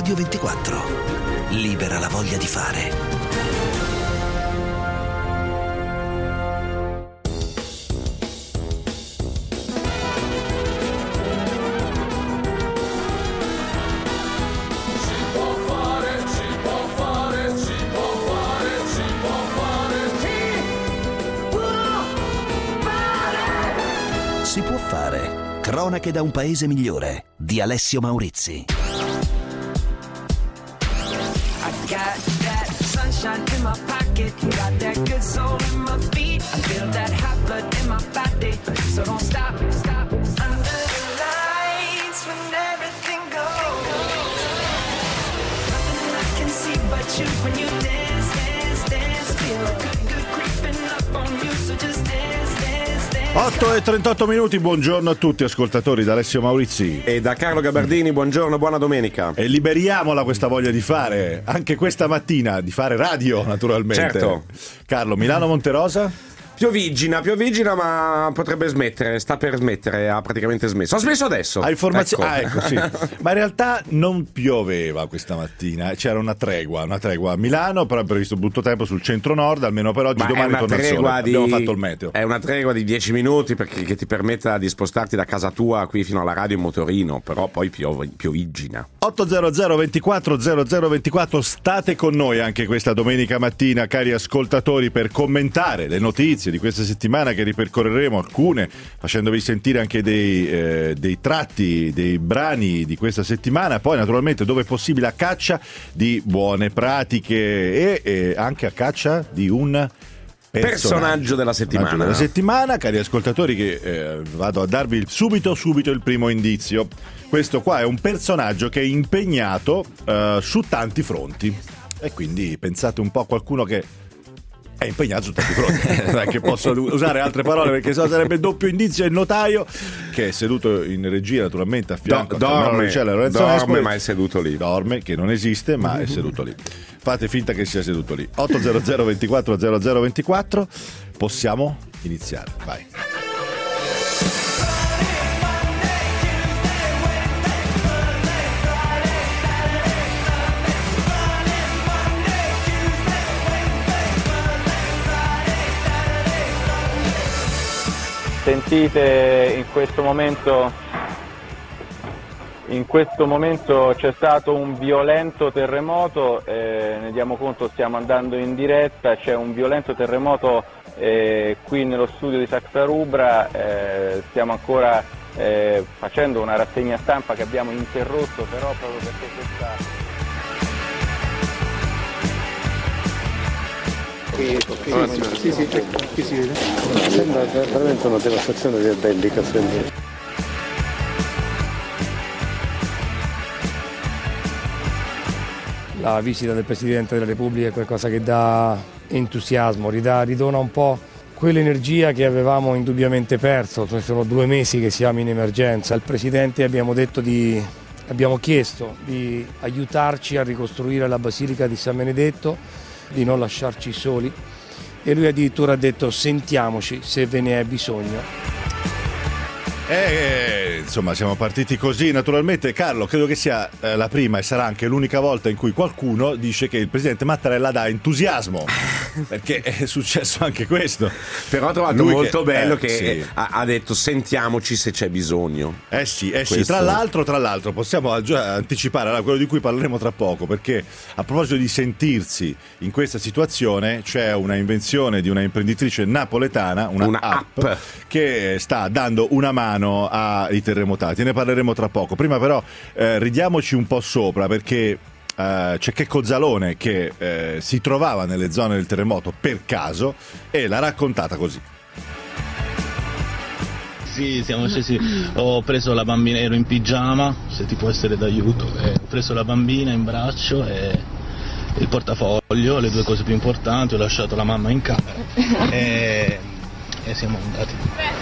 Radio 24. Libera la voglia di fare. Si può fare. Cronache da un paese migliore di Alessio Maurizi. When you dance, dance, dance, feel good creeping up on you, so just dance, dance, dance. 8:38, buongiorno a tutti ascoltatori da Alessio Maurizi e da Carlo Gabardini, buongiorno, buona domenica. E liberiamola questa voglia di fare, anche questa mattina, di fare radio naturalmente. Certo. Carlo, Milano Monterosa? Piovigina, ma potrebbe smettere, sta per smettere, ha praticamente smesso. Ha smesso adesso. Ha informazioni. Ecco. Sì. Ma in realtà non pioveva questa mattina, c'era una tregua a Milano, però è previsto brutto tempo sul centro-nord, almeno per oggi. Domani torna il sole. Abbiamo fatto il meteo. È una tregua di 10 minuti che ti permetta di spostarti da casa tua qui fino alla radio in motorino, però poi piovigina. 800 24 0024, state con noi anche questa domenica mattina, cari ascoltatori, per commentare le notizie di questa settimana, che ripercorreremo alcune, facendovi sentire anche dei tratti, dei brani di questa settimana, poi naturalmente dove è possibile a caccia di buone pratiche e anche a caccia di un personaggio della settimana. Cari ascoltatori, che vado a darvi subito il primo indizio. Questo qua è un personaggio che è impegnato su tanti fronti, e quindi pensate un po' a qualcuno che è impegnato su tanti fronti. Non è che posso usare altre parole, perché sennò sarebbe doppio indizio. Il notaio, che è seduto in regia naturalmente a fianco dorme, ma è seduto lì. Dorme, che non esiste, ma è seduto lì. Fate finta che sia seduto lì. 800 24 0024. Possiamo iniziare, vai. Sentite, in questo momento c'è stato un violento terremoto, ne diamo conto, stiamo andando in diretta, c'è un violento terremoto qui nello studio di Saxa Rubra, stiamo ancora facendo una rassegna stampa che abbiamo interrotto, però proprio perché questa... Sì, qui si vede. Sembra veramente una devastazione bellica. La visita del Presidente della Repubblica è qualcosa che dà entusiasmo, ridona un po' quell'energia che avevamo indubbiamente perso. Sono 2 mesi che siamo in emergenza. Al Presidente abbiamo chiesto di aiutarci a ricostruire la Basilica di San Benedetto, di non lasciarci soli, e lui addirittura ha detto: sentiamoci se ve ne è bisogno. Insomma, siamo partiti così. Naturalmente, Carlo, credo che sia la prima e sarà anche l'unica volta in cui qualcuno dice che il presidente Mattarella dà entusiasmo, perché è successo anche questo. Però ho trovato molto bello che sì, ha detto sentiamoci se c'è bisogno. Sì. Tra l'altro possiamo già anticipare quello di cui parleremo tra poco, perché a proposito di sentirsi in questa situazione, c'è una invenzione di una imprenditrice napoletana, una app che sta dando una mano ai terremotati. Ne parleremo tra poco. Prima però ridiamoci un po' sopra, perché c'è Checco Zalone che si trovava nelle zone del terremoto per caso e l'ha raccontata così. Sì, siamo scesi, ho preso la bambina, ero in pigiama, se ti può essere d'aiuto, ho preso la bambina in braccio e il portafoglio, le 2 cose più importanti, ho lasciato la mamma in camera e siamo andati.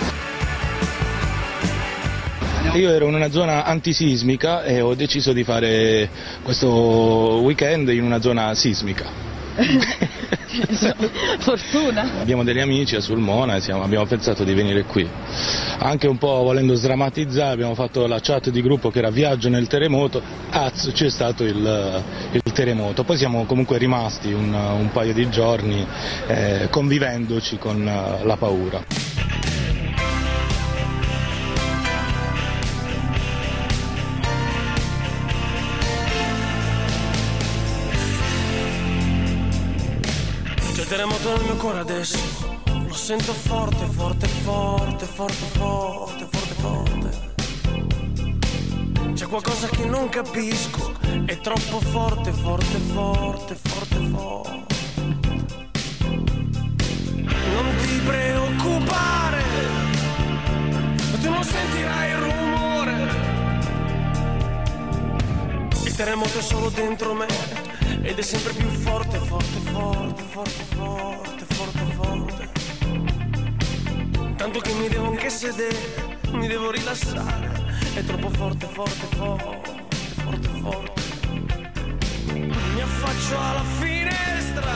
Io ero in una zona antisismica e ho deciso di fare questo weekend in una zona sismica. Fortuna. Abbiamo degli amici a Sulmona e abbiamo pensato di venire qui. Anche un po' volendo sdrammatizzare, abbiamo fatto la chat di gruppo che era Viaggio nel terremoto, c'è stato il terremoto. Poi siamo comunque rimasti un paio di giorni convivendoci con la paura. C'è il terremoto nel mio cuore adesso, lo sento forte, forte, forte, forte, forte, forte, forte. C'è qualcosa che non capisco, è troppo forte, forte, forte, forte, forte. Non ti preoccupare, tu non sentirai il rumore. Il terremoto è solo dentro me ed è sempre più forte, forte, forte, forte, forte, forte, forte. Tanto che mi devo anche sedere, mi devo rilassare. È troppo forte, forte, forte, forte, forte. Mi affaccio alla finestra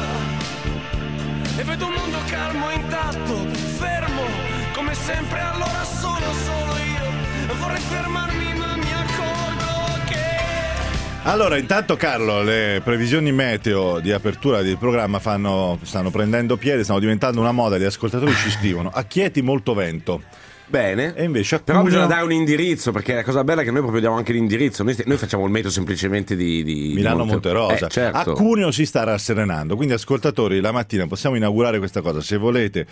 e vedo un mondo calmo e intatto, fermo, come sempre. Allora sono solo io, vorrei fermarmi ma mi accorgo che... Allora, intanto Carlo, le previsioni meteo di apertura del programma stanno prendendo piede, stanno diventando una moda, gli ascoltatori ci scrivono: a Chieti molto vento. Bene, e invece però bisogna dare un indirizzo, perché la cosa bella è che noi proprio diamo anche l'indirizzo. Noi facciamo il meteo semplicemente di Milano Monterosa. Certo. A Cuneo si sta rasserenando, quindi ascoltatori, la mattina possiamo inaugurare questa cosa. Se volete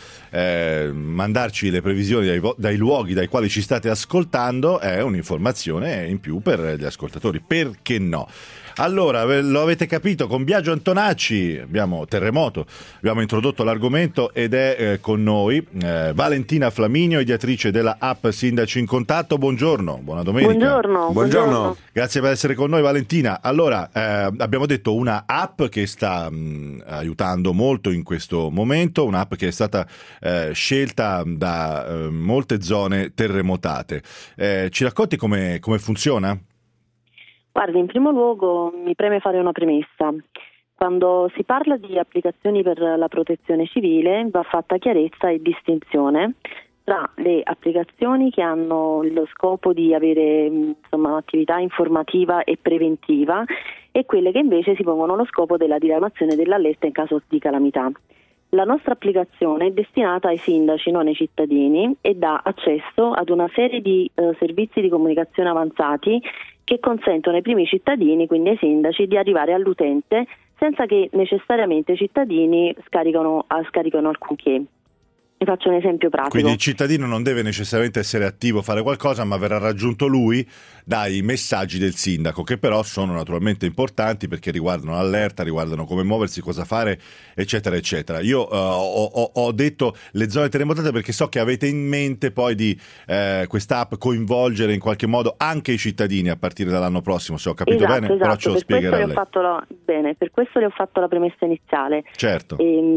mandarci le previsioni dai luoghi dai quali ci state ascoltando, è un'informazione in più per gli ascoltatori, perché no? Allora, lo avete capito, con Biagio Antonacci abbiamo terremoto, abbiamo introdotto l'argomento ed è con noi Valentina Flaminio, ideatrice della app Sindaci in Contatto. Buongiorno, buona domenica. Buongiorno. Grazie per essere con noi, Valentina. Allora, abbiamo detto una app che sta aiutando molto in questo momento, un'app che è stata scelta da molte zone terremotate. Ci racconti come funziona? Guardi, in primo luogo mi preme fare una premessa. Quando si parla di applicazioni per la protezione civile va fatta chiarezza e distinzione tra le applicazioni che hanno lo scopo di avere un'attività informativa e preventiva e quelle che invece si pongono lo scopo della diramazione dell'allerta in caso di calamità. La nostra applicazione è destinata ai sindaci, non ai cittadini, e dà accesso ad una serie di servizi di comunicazione avanzati che consentono ai primi cittadini, quindi ai sindaci, di arrivare all'utente senza che necessariamente i cittadini scaricano alcunché. Vi faccio un esempio pratico. Quindi il cittadino non deve necessariamente essere attivo, fare qualcosa, ma verrà raggiunto lui dai messaggi del sindaco, che però sono naturalmente importanti perché riguardano l'allerta, riguardano come muoversi, cosa fare, eccetera, eccetera. Io ho detto le zone terremotate perché so che avete in mente poi di questa app coinvolgere in qualche modo anche i cittadini a partire dall'anno prossimo, se ho capito bene, però ce lo spiegherà lei. Per questo le ho fatto la premessa iniziale. Certo.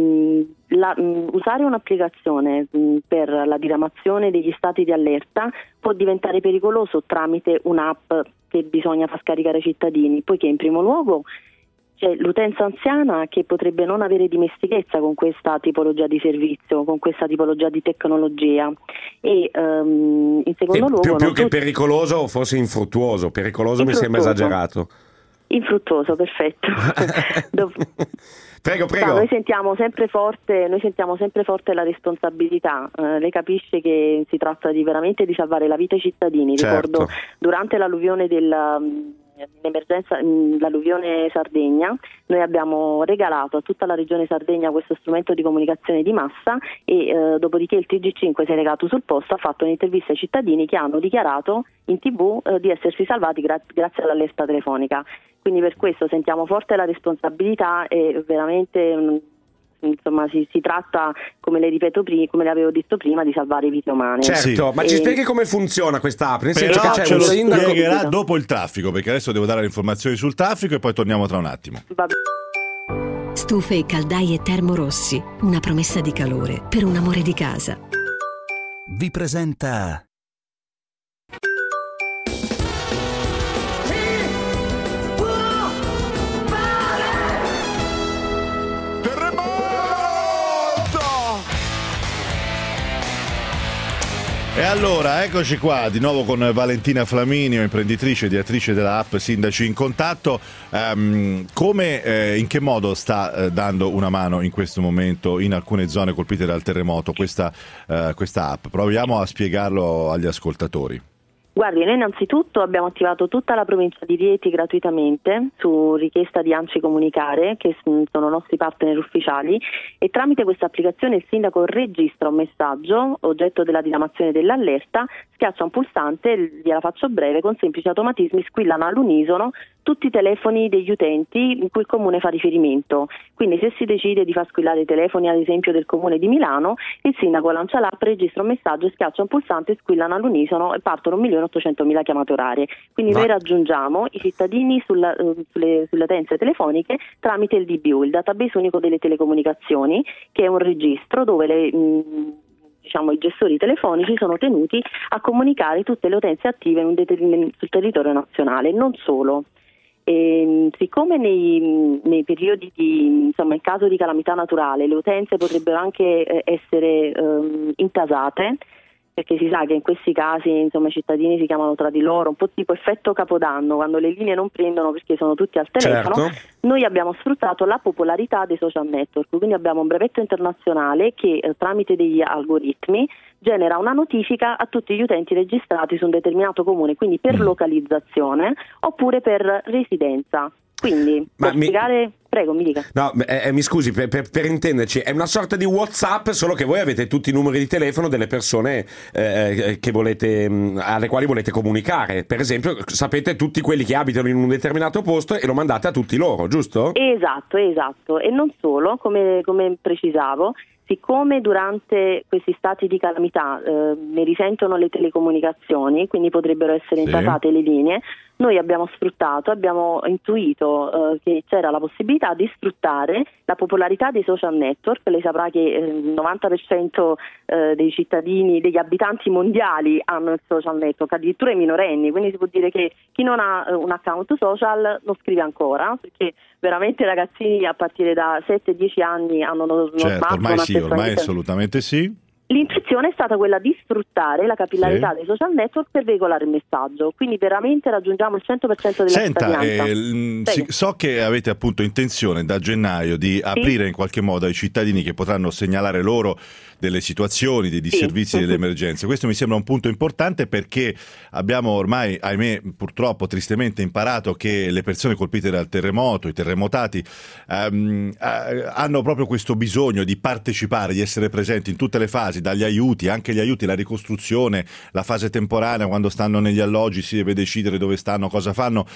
Usare un'applicazione per la diramazione degli stati di allerta può diventare pericoloso tramite un'app che bisogna far scaricare ai cittadini, poiché in primo luogo c'è l'utenza anziana che potrebbe non avere dimestichezza con questa tipologia di servizio, con questa tipologia di tecnologia, e in secondo luogo più che pericoloso, forse infruttuoso. Pericoloso mi sembra esagerato. Infruttuoso, perfetto. Prego. Noi sentiamo sempre forte la responsabilità. Lei capisce che si tratta veramente di salvare la vita ai cittadini. Certo. Ricordo durante l'alluvione l'emergenza, l'alluvione Sardegna, noi abbiamo regalato a tutta la regione Sardegna questo strumento di comunicazione di massa e dopodiché il TG5 si è recato sul posto, ha fatto un'intervista ai cittadini che hanno dichiarato in TV di essersi salvati grazie all'allerta telefonica. Quindi per questo sentiamo forte la responsabilità e veramente si tratta, come le avevo detto prima, di salvare vite umane. Certo, ma ci spieghi come funziona questa app? Nel senso che ce lo spiegherà dopo il traffico, perché adesso devo dare le informazioni sul traffico e poi torniamo tra un attimo. Stufe e caldaie Termorossi, una promessa di calore per un amore di casa. Vi presenta allora, eccoci qua di nuovo con Valentina Flaminio, imprenditrice, ideatrice della app Sindaci in Contatto. In che modo sta dando una mano in questo momento in alcune zone colpite dal terremoto questa app? Proviamo a spiegarlo agli ascoltatori. Guardi, noi innanzitutto abbiamo attivato tutta la provincia di Rieti gratuitamente su richiesta di ANCI Comunicare, che sono nostri partner ufficiali, e tramite questa applicazione il sindaco registra un messaggio oggetto della diramazione dell'allerta, schiaccia un pulsante, gliela faccio breve, con semplici automatismi squillano all'unisono tutti i telefoni degli utenti in cui il comune fa riferimento. Quindi se si decide di far squillare i telefoni ad esempio del comune di Milano, il sindaco lancia l'app, registra un messaggio, schiaccia un pulsante, squillano all'unisono e partono 1.800.000 chiamate orarie. Quindi noi raggiungiamo i cittadini sulle utenze telefoniche tramite il DBU, il database unico delle telecomunicazioni, che è un registro dove i gestori telefonici sono tenuti a comunicare tutte le utenze attive sul territorio nazionale. Non solo. Siccome nei periodi in caso di calamità naturale le utenze potrebbero anche essere intasate, perché si sa che in questi casi i cittadini si chiamano tra di loro, un po' tipo effetto Capodanno, quando le linee non prendono perché sono tutti al telefono. Certo. Noi abbiamo sfruttato la popolarità dei social network, quindi abbiamo un brevetto internazionale che tramite degli algoritmi genera una notifica a tutti gli utenti registrati su un determinato comune, quindi per localizzazione oppure per residenza. Quindi, spiegare... Prego, mi dica. No, mi scusi, per intenderci, è una sorta di WhatsApp, solo che voi avete tutti i numeri di telefono delle persone che volete, alle quali volete comunicare. Per esempio, sapete tutti quelli che abitano in un determinato posto e lo mandate a tutti loro, giusto? Esatto. E non solo, come precisavo, siccome durante questi stati di calamità ne risentono le telecomunicazioni, quindi potrebbero essere intasate le linee, noi abbiamo intuito che c'era la possibilità di sfruttare la popolarità dei social network. Lei saprà che il 90% dei cittadini, degli abitanti mondiali hanno il social network, addirittura i minorenni, quindi si può dire che chi non ha un account social non scrive ancora, perché veramente i ragazzini a partire da 7-10 anni hanno uno smartphone. Ormai assolutamente sì. L'intuizione è stata quella di sfruttare la capillarità dei social network per veicolare il messaggio, quindi veramente raggiungiamo il 100% della cittadinanza. So che avete appunto intenzione da gennaio di aprire in qualche modo ai cittadini che potranno segnalare loro delle situazioni, dei disservizi, delle emergenze. Questo mi sembra un punto importante, perché abbiamo ormai, ahimè, purtroppo tristemente imparato che le persone colpite dal terremoto, i terremotati, hanno proprio questo bisogno di partecipare, di essere presenti in tutte le fasi, dagli aiuti, anche gli aiuti, la ricostruzione, la fase temporanea, quando stanno negli alloggi si deve decidere dove stanno, cosa fanno.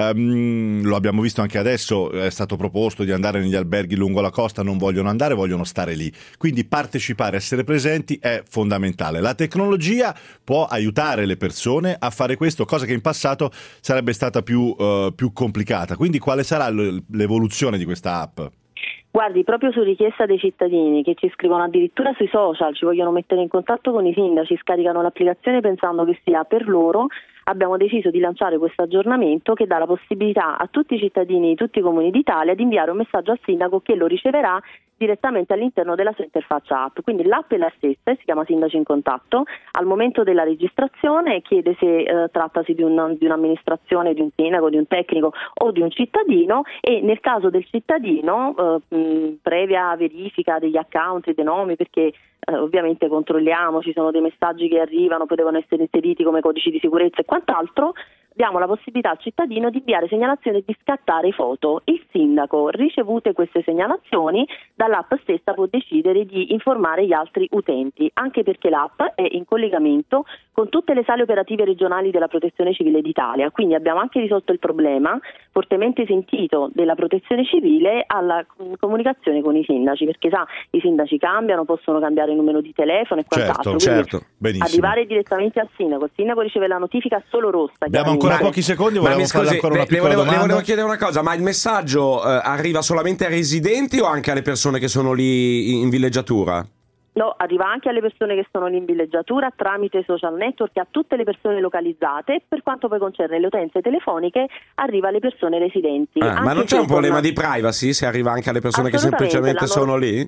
Lo abbiamo visto anche adesso, è stato proposto di andare negli alberghi lungo la costa, non vogliono andare, vogliono stare lì. Quindi partecipare, essere presenti è fondamentale. La tecnologia può aiutare le persone a fare questo, cosa che in passato sarebbe stata più complicata. Quindi quale sarà l'evoluzione di questa app? Guardi, proprio su richiesta dei cittadini che ci scrivono addirittura sui social, ci vogliono mettere in contatto con i sindaci, scaricano l'applicazione pensando che sia per loro, abbiamo deciso di lanciare questo aggiornamento che dà la possibilità a tutti i cittadini di tutti i comuni d'Italia di inviare un messaggio al sindaco che lo riceverà direttamente all'interno della sua interfaccia app. Quindi l'app è la stessa, si chiama Sindaci in Contatto. Al momento della registrazione chiede se trattasi di un'amministrazione, di un sindaco, di un tecnico o di un cittadino, e nel caso del cittadino previa verifica degli account e dei nomi, perché ovviamente controlliamo, ci sono dei messaggi che arrivano, poi devono essere inseriti come codici di sicurezza e quant'altro, diamo la possibilità al cittadino di inviare segnalazioni e di scattare foto. Il sindaco, ricevute queste segnalazioni, dall'app stessa può decidere di informare gli altri utenti, anche perché l'app è in collegamento con tutte le sale operative regionali della Protezione Civile d'Italia, quindi abbiamo anche risolto il problema fortemente sentito della Protezione Civile alla comunicazione con i sindaci, perché i sindaci cambiano, possono cambiare il numero di telefono e quant'altro. Certo, benissimo. Arrivare direttamente al sindaco, il sindaco riceve la notifica solo rossa. Abbiamo ancora pochi secondi, volevo farle ancora una piccola domanda. Le volevo chiedere una cosa, ma il messaggio arriva solamente ai residenti o anche alle persone che sono lì in villeggiatura? No, arriva anche alle persone che sono lì in villeggiatura tramite social network, a tutte le persone localizzate. Per quanto poi concerne le utenze telefoniche, arriva alle persone residenti. Ma non c'è un problema di privacy se arriva anche alle persone che semplicemente sono lì?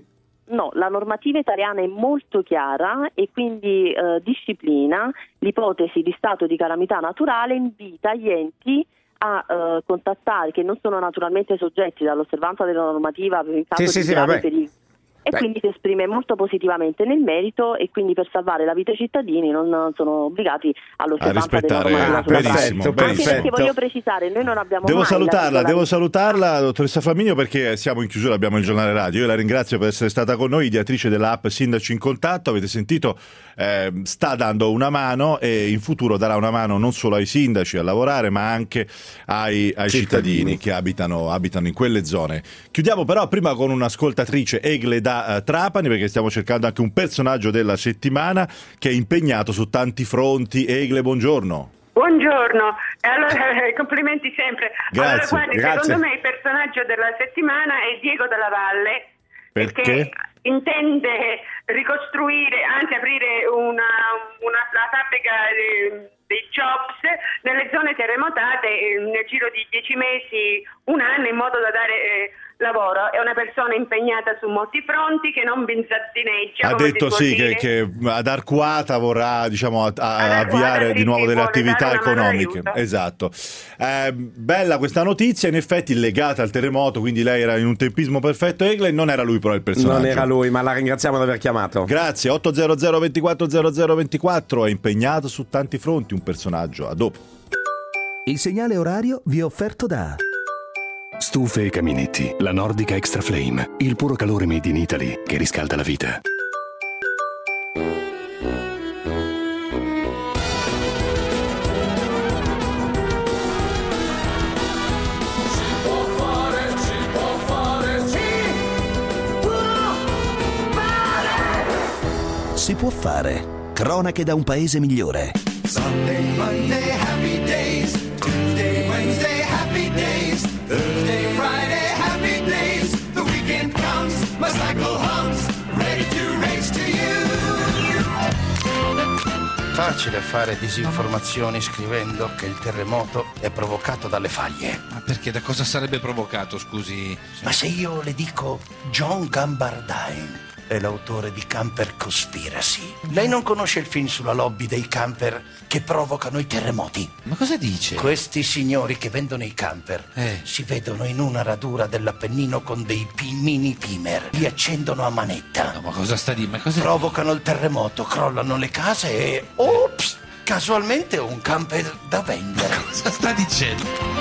No, la normativa italiana è molto chiara e quindi disciplina l'ipotesi di stato di calamità naturale, invita gli enti a contattare, che non sono naturalmente soggetti dall'osservanza della normativa in caso di grave pericolo. E quindi si esprime molto positivamente nel merito, e quindi per salvare la vita ai cittadini non sono obbligati all'osservanza della normativa sulla benissimo, pratica. Anche perché voglio precisare, noi non abbiamo Devo mai salutarla, dottoressa Flaminio, perché siamo in chiusura, abbiamo il giornale radio. Io la ringrazio per essere stata con noi, ideatrice dell'app Sindaci in Contatto. Avete sentito, sta dando una mano, e in futuro darà una mano non solo ai sindaci a lavorare, ma anche ai cittadini che abitano in quelle zone. Chiudiamo però prima con un'ascoltatrice, Egle da Trapani, perché stiamo cercando anche un personaggio della settimana che è impegnato su tanti fronti. Egle, buongiorno. Buongiorno, allora complimenti sempre. Grazie, allora, guardi, secondo me il personaggio della settimana è Diego Della Valle, perché intende ricostruire, anzi aprire la fabbrica dei jobs nelle zone terremotate nel giro di 10 mesi, un anno, in modo da dare lavoro. È una persona impegnata su molti fronti, che non binzazineggia. Ha detto che ad Arcuata vorrà avviare di nuovo delle attività economiche. Esatto. Bella questa notizia, in effetti legata al terremoto, quindi lei era in un tempismo perfetto. Egle, non era lui però il personaggio. Non era lui, ma la ringraziamo di aver chiamato. Grazie. 800 24 00 24, è impegnato su tanti fronti, un personaggio. A dopo. Il segnale orario vi è offerto da Stufe e caminetti, la Nordica Extra Flame, il puro calore made in Italy che riscalda la vita. Si può fare. Cronache da un paese migliore. Sunday, Monday, happy days. Tuesday, Wednesday, happy days. Thursday, Friday, happy days. The weekend comes, my cycle hums, ready to race to you. Facile fare disinformazioni scrivendo che il terremoto è provocato dalle faglie. Ma perché? Da cosa sarebbe provocato, scusi? Ma se io le dico John Gambardine è l'autore di Camper Conspiracy. Lei non conosce il film sulla lobby dei camper che provocano i terremoti? Ma cosa dice? Questi signori che vendono i camper si vedono in una radura dell'Appennino con dei mini pimer. Li accendono a manetta. No, ma cosa sta di? Provocano il terremoto, crollano le case e... Ops! Casualmente ho un camper da vendere. Ma cosa sta dicendo?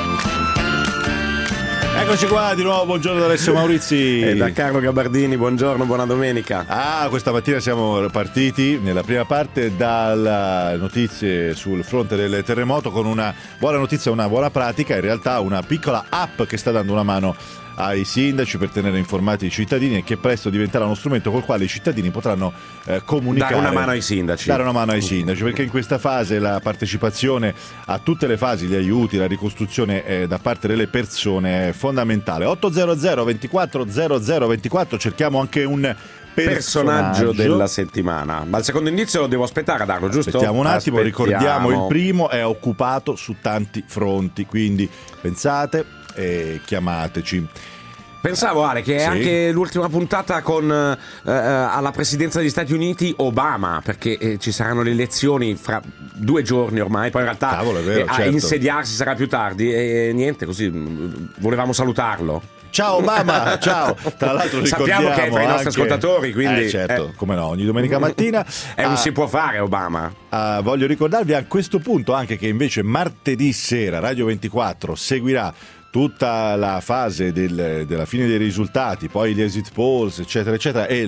Eccoci qua di nuovo, buongiorno da Alessio Maurizi e da Carlo Gabardini, buongiorno, buona domenica. Questa mattina siamo partiti nella prima parte dalle notizie sul fronte del terremoto, con una buona notizia, una buona pratica, in realtà una piccola app che sta dando una mano ai sindaci per tenere informati i cittadini, e che presto diventerà uno strumento col quale i cittadini potranno comunicare, dare una mano ai sindaci, perché in questa fase la partecipazione a tutte le fasi, gli aiuti, la ricostruzione da parte delle persone è fondamentale. 800 24 00 24, cerchiamo anche un personaggio della settimana, ma il secondo indizio lo devo aspettare a darlo, giusto? Aspettiamo un attimo, ricordiamo, il primo è occupato su tanti fronti, quindi pensate e chiamateci. Pensavo, Ale, che è anche l'ultima puntata con alla presidenza degli Stati Uniti Obama, perché ci saranno le elezioni fra 2 giorni ormai, poi in realtà a insediarsi sarà più tardi, e niente, così volevamo salutarlo. Ciao Obama, ciao. Tra l'altro sappiamo che è tra i nostri ascoltatori, quindi certo, come no, ogni domenica mattina si può fare Obama. Voglio ricordarvi a questo punto anche che invece martedì sera Radio 24 seguirà tutta la fase della fine dei risultati, poi gli exit polls, eccetera eccetera, e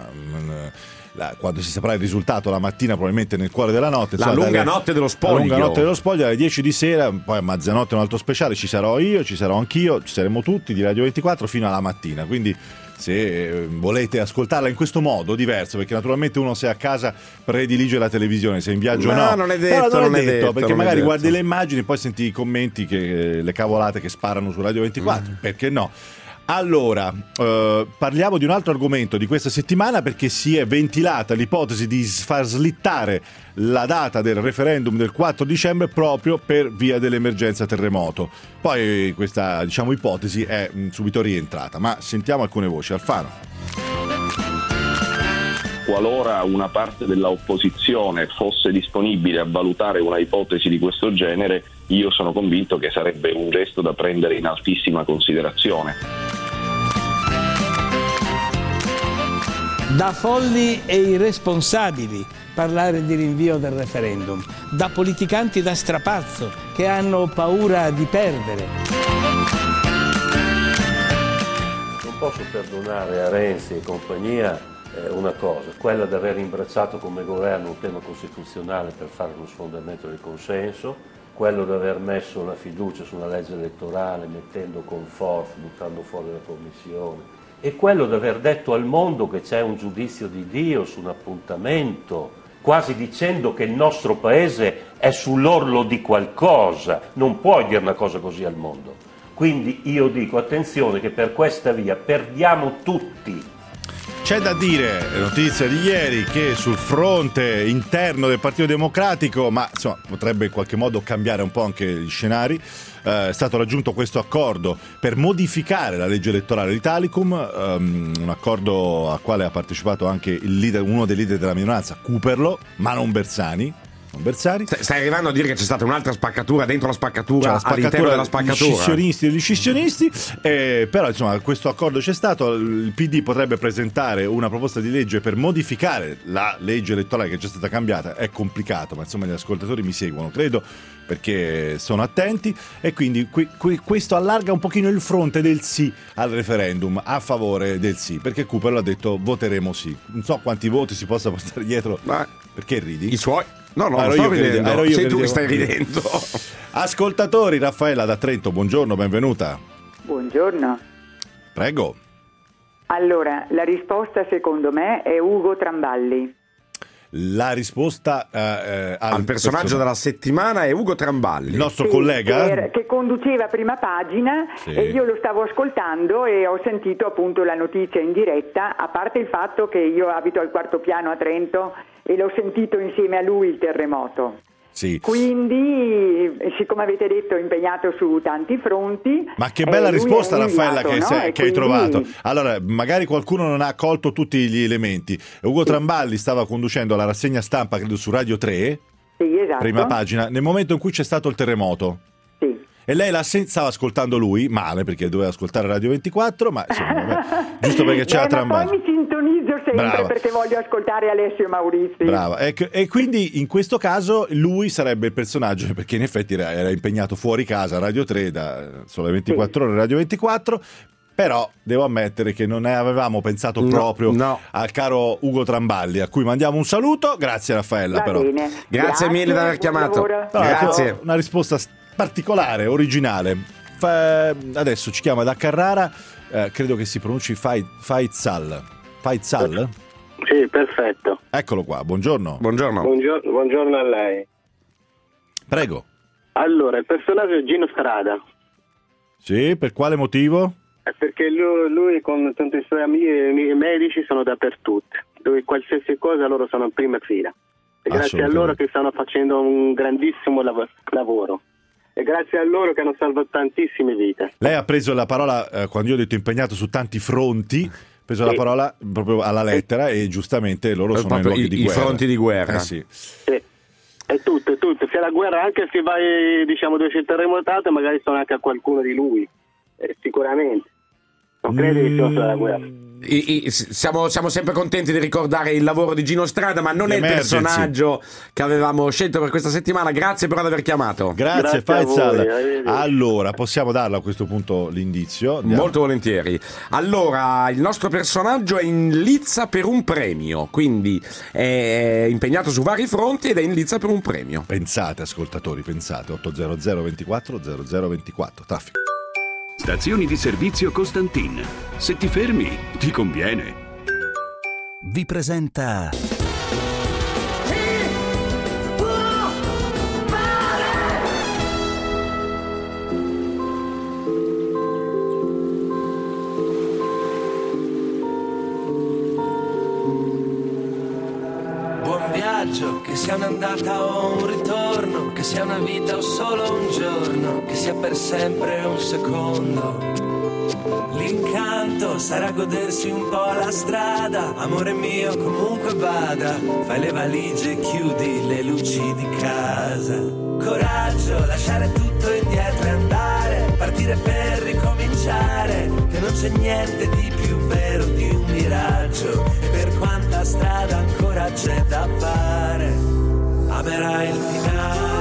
quando si saprà il risultato la mattina, probabilmente nel cuore della notte, la lunga notte dello spoglio. La lunga notte dello spoglio alle 10 di sera, poi a mezzanotte un altro speciale, ci sarò io, ci sarò anch'io, ci saremo tutti di Radio 24 fino alla mattina, quindi se volete ascoltarla in questo modo diverso, perché naturalmente uno se a casa predilige la televisione, se in viaggio no, non è detto, non è detto, perché magari guardi le immagini e poi senti i commenti, le cavolate che sparano su Radio 24, perché no? Allora, parliamo di un altro argomento di questa settimana, perché si è ventilata l'ipotesi di far slittare la data del referendum del 4 dicembre proprio per via dell'emergenza terremoto. Poi questa, ipotesi è subito rientrata, ma sentiamo alcune voci. Alfano. qualora una parte della opposizione fosse disponibile a valutare una ipotesi di questo genere, io sono convinto che sarebbe un gesto da prendere in altissima considerazione. Da folli e irresponsabili parlare di rinvio del referendum, da politicanti da strapazzo che hanno paura di perdere. Non posso perdonare a Renzi e compagnia una cosa, quella di aver imbracciato come governo un tema costituzionale per fare uno sfondamento del consenso, quello di aver messo la fiducia su una legge elettorale mettendo con forza, buttando fuori la commissione, e quello di aver detto al mondo che c'è un giudizio di Dio su un appuntamento, quasi dicendo che il nostro paese è sull'orlo di qualcosa. Non puoi dire una cosa così al mondo. Quindi io dico, attenzione, che per questa via perdiamo tutti. C'è da dire, notizia di ieri, che sul fronte interno del Partito Democratico, ma insomma potrebbe in qualche modo cambiare un po' anche gli scenari, è stato raggiunto questo accordo per modificare la legge elettorale d'Italicum, un accordo al quale ha partecipato anche il leader, uno dei leader della minoranza, Cooperlo, ma non Bersani. Stai arrivando a dire che c'è stata un'altra spaccatura dentro la spaccatura, all'interno della spaccatura. Gli scissionisti, però insomma questo accordo c'è stato. Il PD potrebbe presentare una proposta di legge per modificare la legge elettorale che è già stata cambiata. È complicato, ma insomma gli ascoltatori mi seguono, credo, perché sono attenti, e quindi questo allarga un pochino il fronte del sì al referendum, a favore del sì, perché Cooper ha detto voteremo sì. Non so quanti voti si possa portare dietro. Ma perché ridi? I suoi. No, non sto ridendo. Sei tu che stai ridendo. Ascoltatori, Raffaella da Trento, buongiorno, benvenuta. Buongiorno. Prego. Allora, la risposta secondo me è Ugo Tramballi. La risposta al personaggio della settimana è Ugo Tramballi, il nostro collega che conduceva Prima Pagina, sì. E io lo stavo ascoltando e ho sentito appunto la notizia in diretta, a parte il fatto che io abito al quarto piano a Trento e l'ho sentito insieme a lui il terremoto. Sì. Quindi, siccome avete detto, è impegnato su tanti fronti. Ma che bella risposta, Raffaella, che hai trovato. Allora, magari qualcuno non ha colto tutti gli elementi. Ugo Tramballi stava conducendo la rassegna stampa, credo, su Radio 3, sì, esatto. Prima Pagina, nel momento in cui c'è stato il terremoto. Sì. E lei stava ascoltando lui, male, perché doveva ascoltare Radio 24, ma insomma, giusto perché c'era Tramballi. Poi mi sintonizzo sempre. Brava. Perché voglio ascoltare Alessio Maurizi. Brava, e quindi in questo caso lui sarebbe il personaggio, perché in effetti era impegnato fuori casa, Radio 3, da solo 24 ore, Radio 24. Però devo ammettere che non ne avevamo pensato proprio al caro Ugo Tramballi, a cui mandiamo un saluto. Grazie Raffaella. Va bene. Grazie mille di aver chiamato. Grazie. Una risposta particolare, originale. Adesso ci chiama da Carrara, credo che si pronunci Faisal. Faisal? Sì, perfetto. Eccolo qua, buongiorno. Buongiorno a lei. Prego. Allora, il personaggio è Gino Strada. Sì, per quale motivo? Perché lui con tanti suoi amici medici sono dappertutto. Lui, qualsiasi cosa, loro sono in prima fila. E grazie a loro che stanno facendo un grandissimo lavoro. E grazie a loro che hanno salvato tantissime vite. Lei ha preso la parola quando io ho detto impegnato su tanti fronti, ha preso la parola proprio alla lettera, e giustamente loro sono in luoghi di guerra. I fronti di guerra. Sì. È tutto. Se la guerra, anche se vai, diciamo, dove c'è il terremotato, magari sono anche a qualcuno di lui. Sicuramente. Non credo che sia la guerra. Siamo sempre contenti di ricordare il lavoro di Gino Strada, ma non è il personaggio che avevamo scelto per questa settimana. Grazie per aver chiamato. Grazie Faisal. Allora, possiamo darlo a questo punto l'indizio? Andiamo. Molto volentieri. Allora, il nostro personaggio è in lizza per un premio, quindi è impegnato su vari fronti ed è in lizza per un premio. Pensate, ascoltatori, pensate. 800 24 0024. Traffico. Stazioni di servizio Costantin. Se ti fermi, ti conviene. Vi presenta Buon viaggio, che sia un'andata o un ritorno, che sia una vita o solo un giorno, che sia per sempre un secondo. L'incanto sarà godersi un po' la strada. Amore mio, comunque vada, fai le valigie e chiudi le luci di casa. Coraggio, lasciare tutto indietro e andare, partire per ricominciare, che non c'è niente di più vero di un miraggio. E per quanta strada ancora c'è da fare, amerai il finale.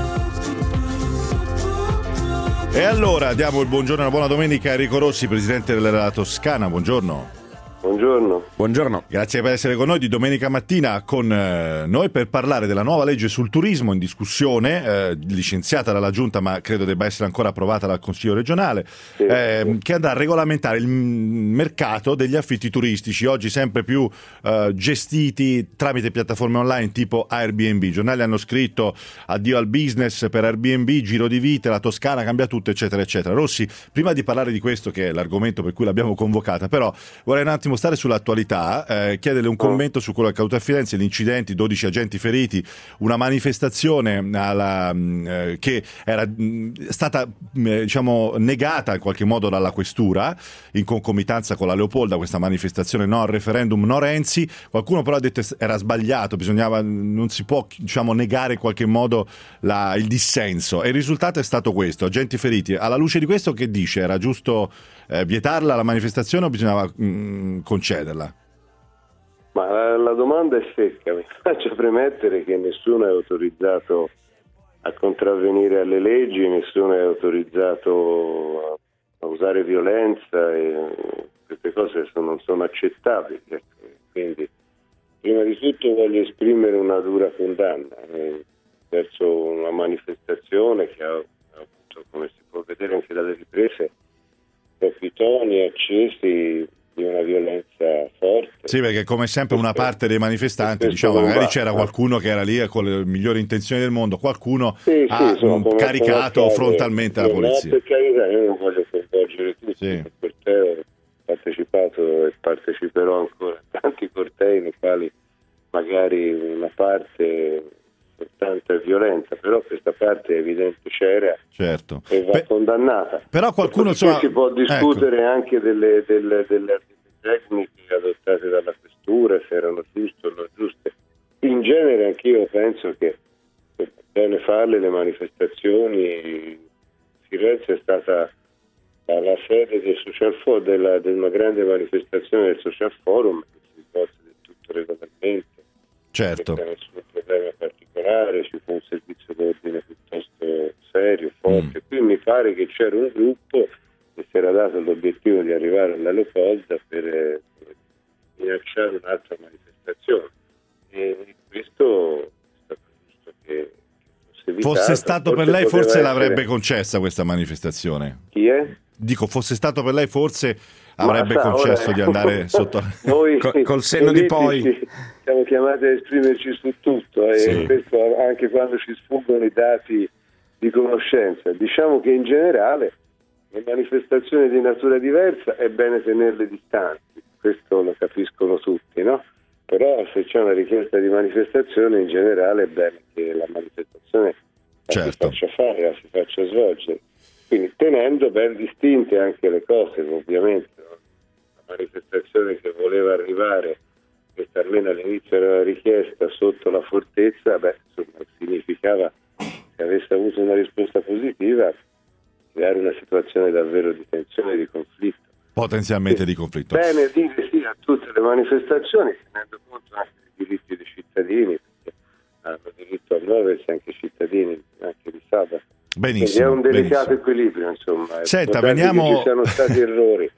E allora diamo il buongiorno e una buona domenica a Enrico Rossi, presidente della Toscana. Buongiorno. Buongiorno. Buongiorno. Grazie per essere con noi di domenica mattina con noi per parlare della nuova legge sul turismo in discussione, licenziata dalla Giunta ma credo debba essere ancora approvata dal Consiglio regionale, che andrà a regolamentare il mercato degli affitti turistici, oggi sempre più gestiti tramite piattaforme online tipo Airbnb. I giornali hanno scritto addio al business per Airbnb, giro di vite, la Toscana cambia tutto, eccetera, eccetera. Rossi, prima di parlare di questo, che è l'argomento per cui l'abbiamo convocata, però vorrei un attimo stare sull'attualità, chiederle un commento su quello che è accaduto a Firenze, gli incidenti, 12 agenti feriti, una manifestazione che era stata diciamo negata in qualche modo dalla questura in concomitanza con la Leopolda, questa manifestazione no al referendum, no Renzi. Qualcuno però ha detto era sbagliato, non si può diciamo negare in qualche modo il dissenso, e il risultato è stato questo, agenti feriti. Alla luce di questo, che dice? Era giusto vietarla la manifestazione o bisognava concederla? Ma la domanda è secca. Mi faccio premettere che nessuno è autorizzato a contravvenire alle leggi, nessuno è autorizzato a usare violenza, e queste cose non sono accettabili. Quindi prima di tutto voglio esprimere una dura condanna verso una manifestazione che ha avuto, come si può vedere anche dalle riprese, troppi toni accesi di una violenza forte. Sì, perché come sempre una parte dei manifestanti, diciamo, magari c'era qualcuno che era lì con le migliori intenzioni del mondo, qualcuno ha caricato frontalmente la polizia. Per carità, io non voglio coinvolgere tutti, nel corteo ho partecipato e parteciperò ancora a tanti cortei nei quali magari una parte tanta violenta, però questa parte è evidente c'era, certo, e va condannata. Però qualcuno si può discutere anche delle tecniche adottate dalla questura, se erano giuste o non giuste. In genere anch'io penso che è bene farle le manifestazioni. Firenze è stata la sede del Social Forum, di una grande manifestazione del Social Forum che si svolse del tutto regolarmente. Certo. Senza nessun problema particolare, ci fu un servizio d'ordine piuttosto serio, forte. Qui mi pare che c'era un gruppo che si era dato l'obiettivo di arrivare alla Leopolda per minacciare un'altra manifestazione, e questo è stato giusto che fosse evitato. Fosse stato per lei forse l'avrebbe concessa questa manifestazione. Chi è? Dico, fosse stato per lei forse avrebbe concesso di andare sotto noi col senno di poi siamo chiamati a esprimerci su tutto, e questo anche quando ci sfuggono i dati di conoscenza. Diciamo che in generale le manifestazioni di natura diversa è bene tenerle distanti, questo lo capiscono tutti, no? Però se c'è una richiesta di manifestazione in generale è bene che la manifestazione si faccia fare, la si faccia svolgere. Quindi tenendo ben distinte anche le cose, ovviamente. La manifestazione che voleva arrivare, che almeno all'inizio era una richiesta sotto la fortezza, significava, se avesse avuto una risposta positiva, creare una situazione davvero di tensione e di conflitto. Potenzialmente di conflitto. Bene dire sì a tutte le manifestazioni, tenendo conto anche dei diritti dei cittadini, perché hanno diritto a muoversi anche i cittadini, anche di sabato. Benissimo. Quindi è un delicato equilibrio, insomma. Senta, veniamo... ci siano stati errori.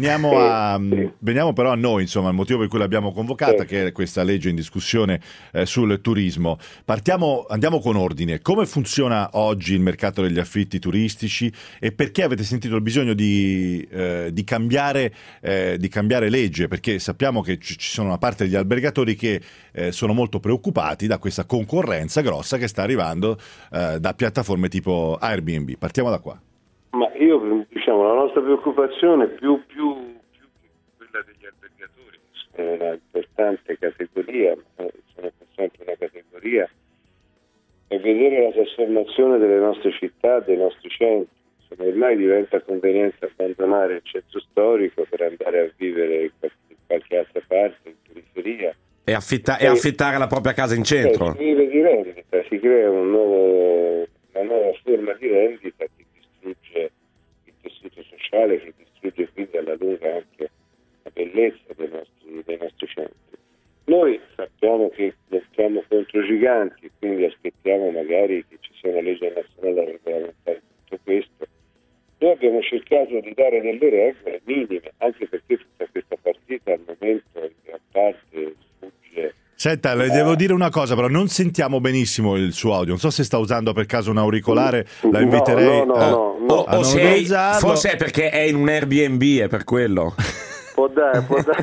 Veniamo però a noi, insomma, il motivo per cui l'abbiamo convocata, che è questa legge in discussione sul turismo. Andiamo con ordine. Come funziona oggi il mercato degli affitti turistici e perché avete sentito il bisogno di cambiare legge? Perché sappiamo che ci sono una parte degli albergatori che sono molto preoccupati da questa concorrenza grossa che sta arrivando da piattaforme tipo Airbnb. Partiamo da qua. Ma io, diciamo, la nostra preoccupazione più che quella degli albergatori, che sono una importante categoria, sono sempre una categoria, è vedere la trasformazione delle nostre città, dei nostri centri. insomma, ormai diventa convenienza abbandonare il centro storico per andare a vivere in qualche altra parte, in periferia. E affittare la propria casa in centro. Si vive di rendita, si crea una nuova forma di rendita che distrugge il tessuto sociale, che distrugge quindi alla lunga anche la bellezza dei nostri centri. Noi sappiamo che lottiamo contro giganti, quindi aspettiamo magari che ci sia una legge nazionale a regolamentare tutto questo. Noi abbiamo cercato di dare delle regole minime, anche perché tutta questa partita al momento in gran parte sfugge. Senta, le devo dire una cosa, però non sentiamo benissimo il suo audio. Non so se sta usando per caso un auricolare, la inviterei a non utilizzarlo. Forse è perché è in un Airbnb, è per quello. Può dare.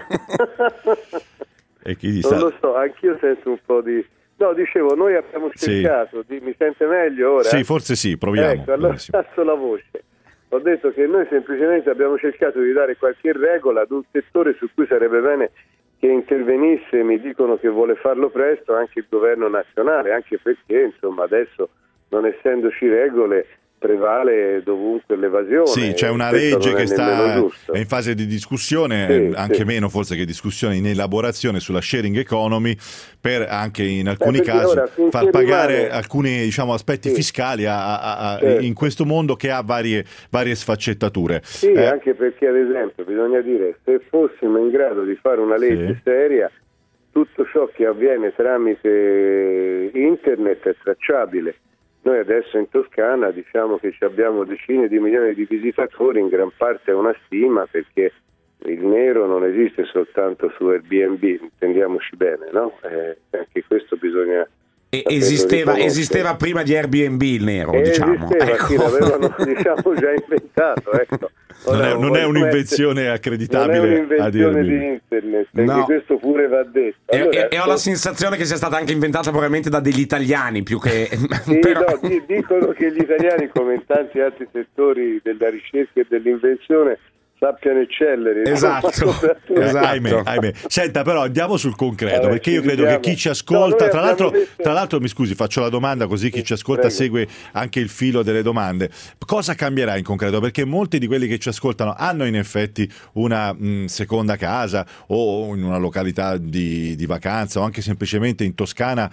E chi non lo so, anch'io sento un po' di... No, dicevo, noi abbiamo cercato di... Mi sente meglio ora? Sì, forse sì, proviamo. Ecco, allora alzo la voce. Ho detto che noi semplicemente abbiamo cercato di dare qualche regola ad un settore su cui sarebbe bene che intervenisse, mi dicono che vuole farlo presto anche il governo nazionale, anche perché insomma adesso non essendoci regole prevale dovunque l'evasione. Sì, c'è una legge che è in fase di discussione, anche meno forse che discussione, in elaborazione sulla sharing economy, per anche in alcuni casi far pagare alcuni aspetti fiscali in questo mondo che ha varie sfaccettature. Sì, anche perché ad esempio bisogna dire, se fossimo in grado di fare una legge seria, tutto ciò che avviene tramite internet è tracciabile. Noi adesso in Toscana diciamo che abbiamo decine di milioni di visitatori, in gran parte è una stima, perché il nero non esiste soltanto su Airbnb, intendiamoci bene, no? Anche questo bisogna... Esisteva prima di Airbnb il nero, diciamo. Esisteva, sì, l'avevano già inventato, ecco. Non è un'invenzione accreditabile. Non è un'invenzione di internet, perché questo pure va detto. Allora, e ho la sensazione che sia stata anche inventata probabilmente da degli italiani più che... Sì, no, dicono che gli italiani, come in tanti altri settori della ricerca e dell'invenzione, sappiano eccellere. Esatto. Ahimè. Senta, però andiamo sul concreto, perché io credo che chi ci ascolta, tra l'altro mi scusi, faccio la domanda così chi ci ascolta segue anche il filo delle domande. Cosa cambierà in concreto? Perché molti di quelli che ci ascoltano hanno in effetti una seconda casa o in una località di vacanza o anche semplicemente in Toscana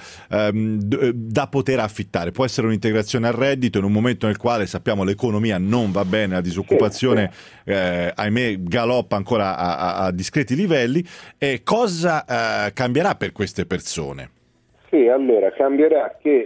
da poter affittare. Può essere un'integrazione al reddito in un momento nel quale sappiamo l'economia non va bene, la disoccupazione ahimè galoppa ancora a discreti livelli. E cosa cambierà per queste persone? Sì, allora cambierà che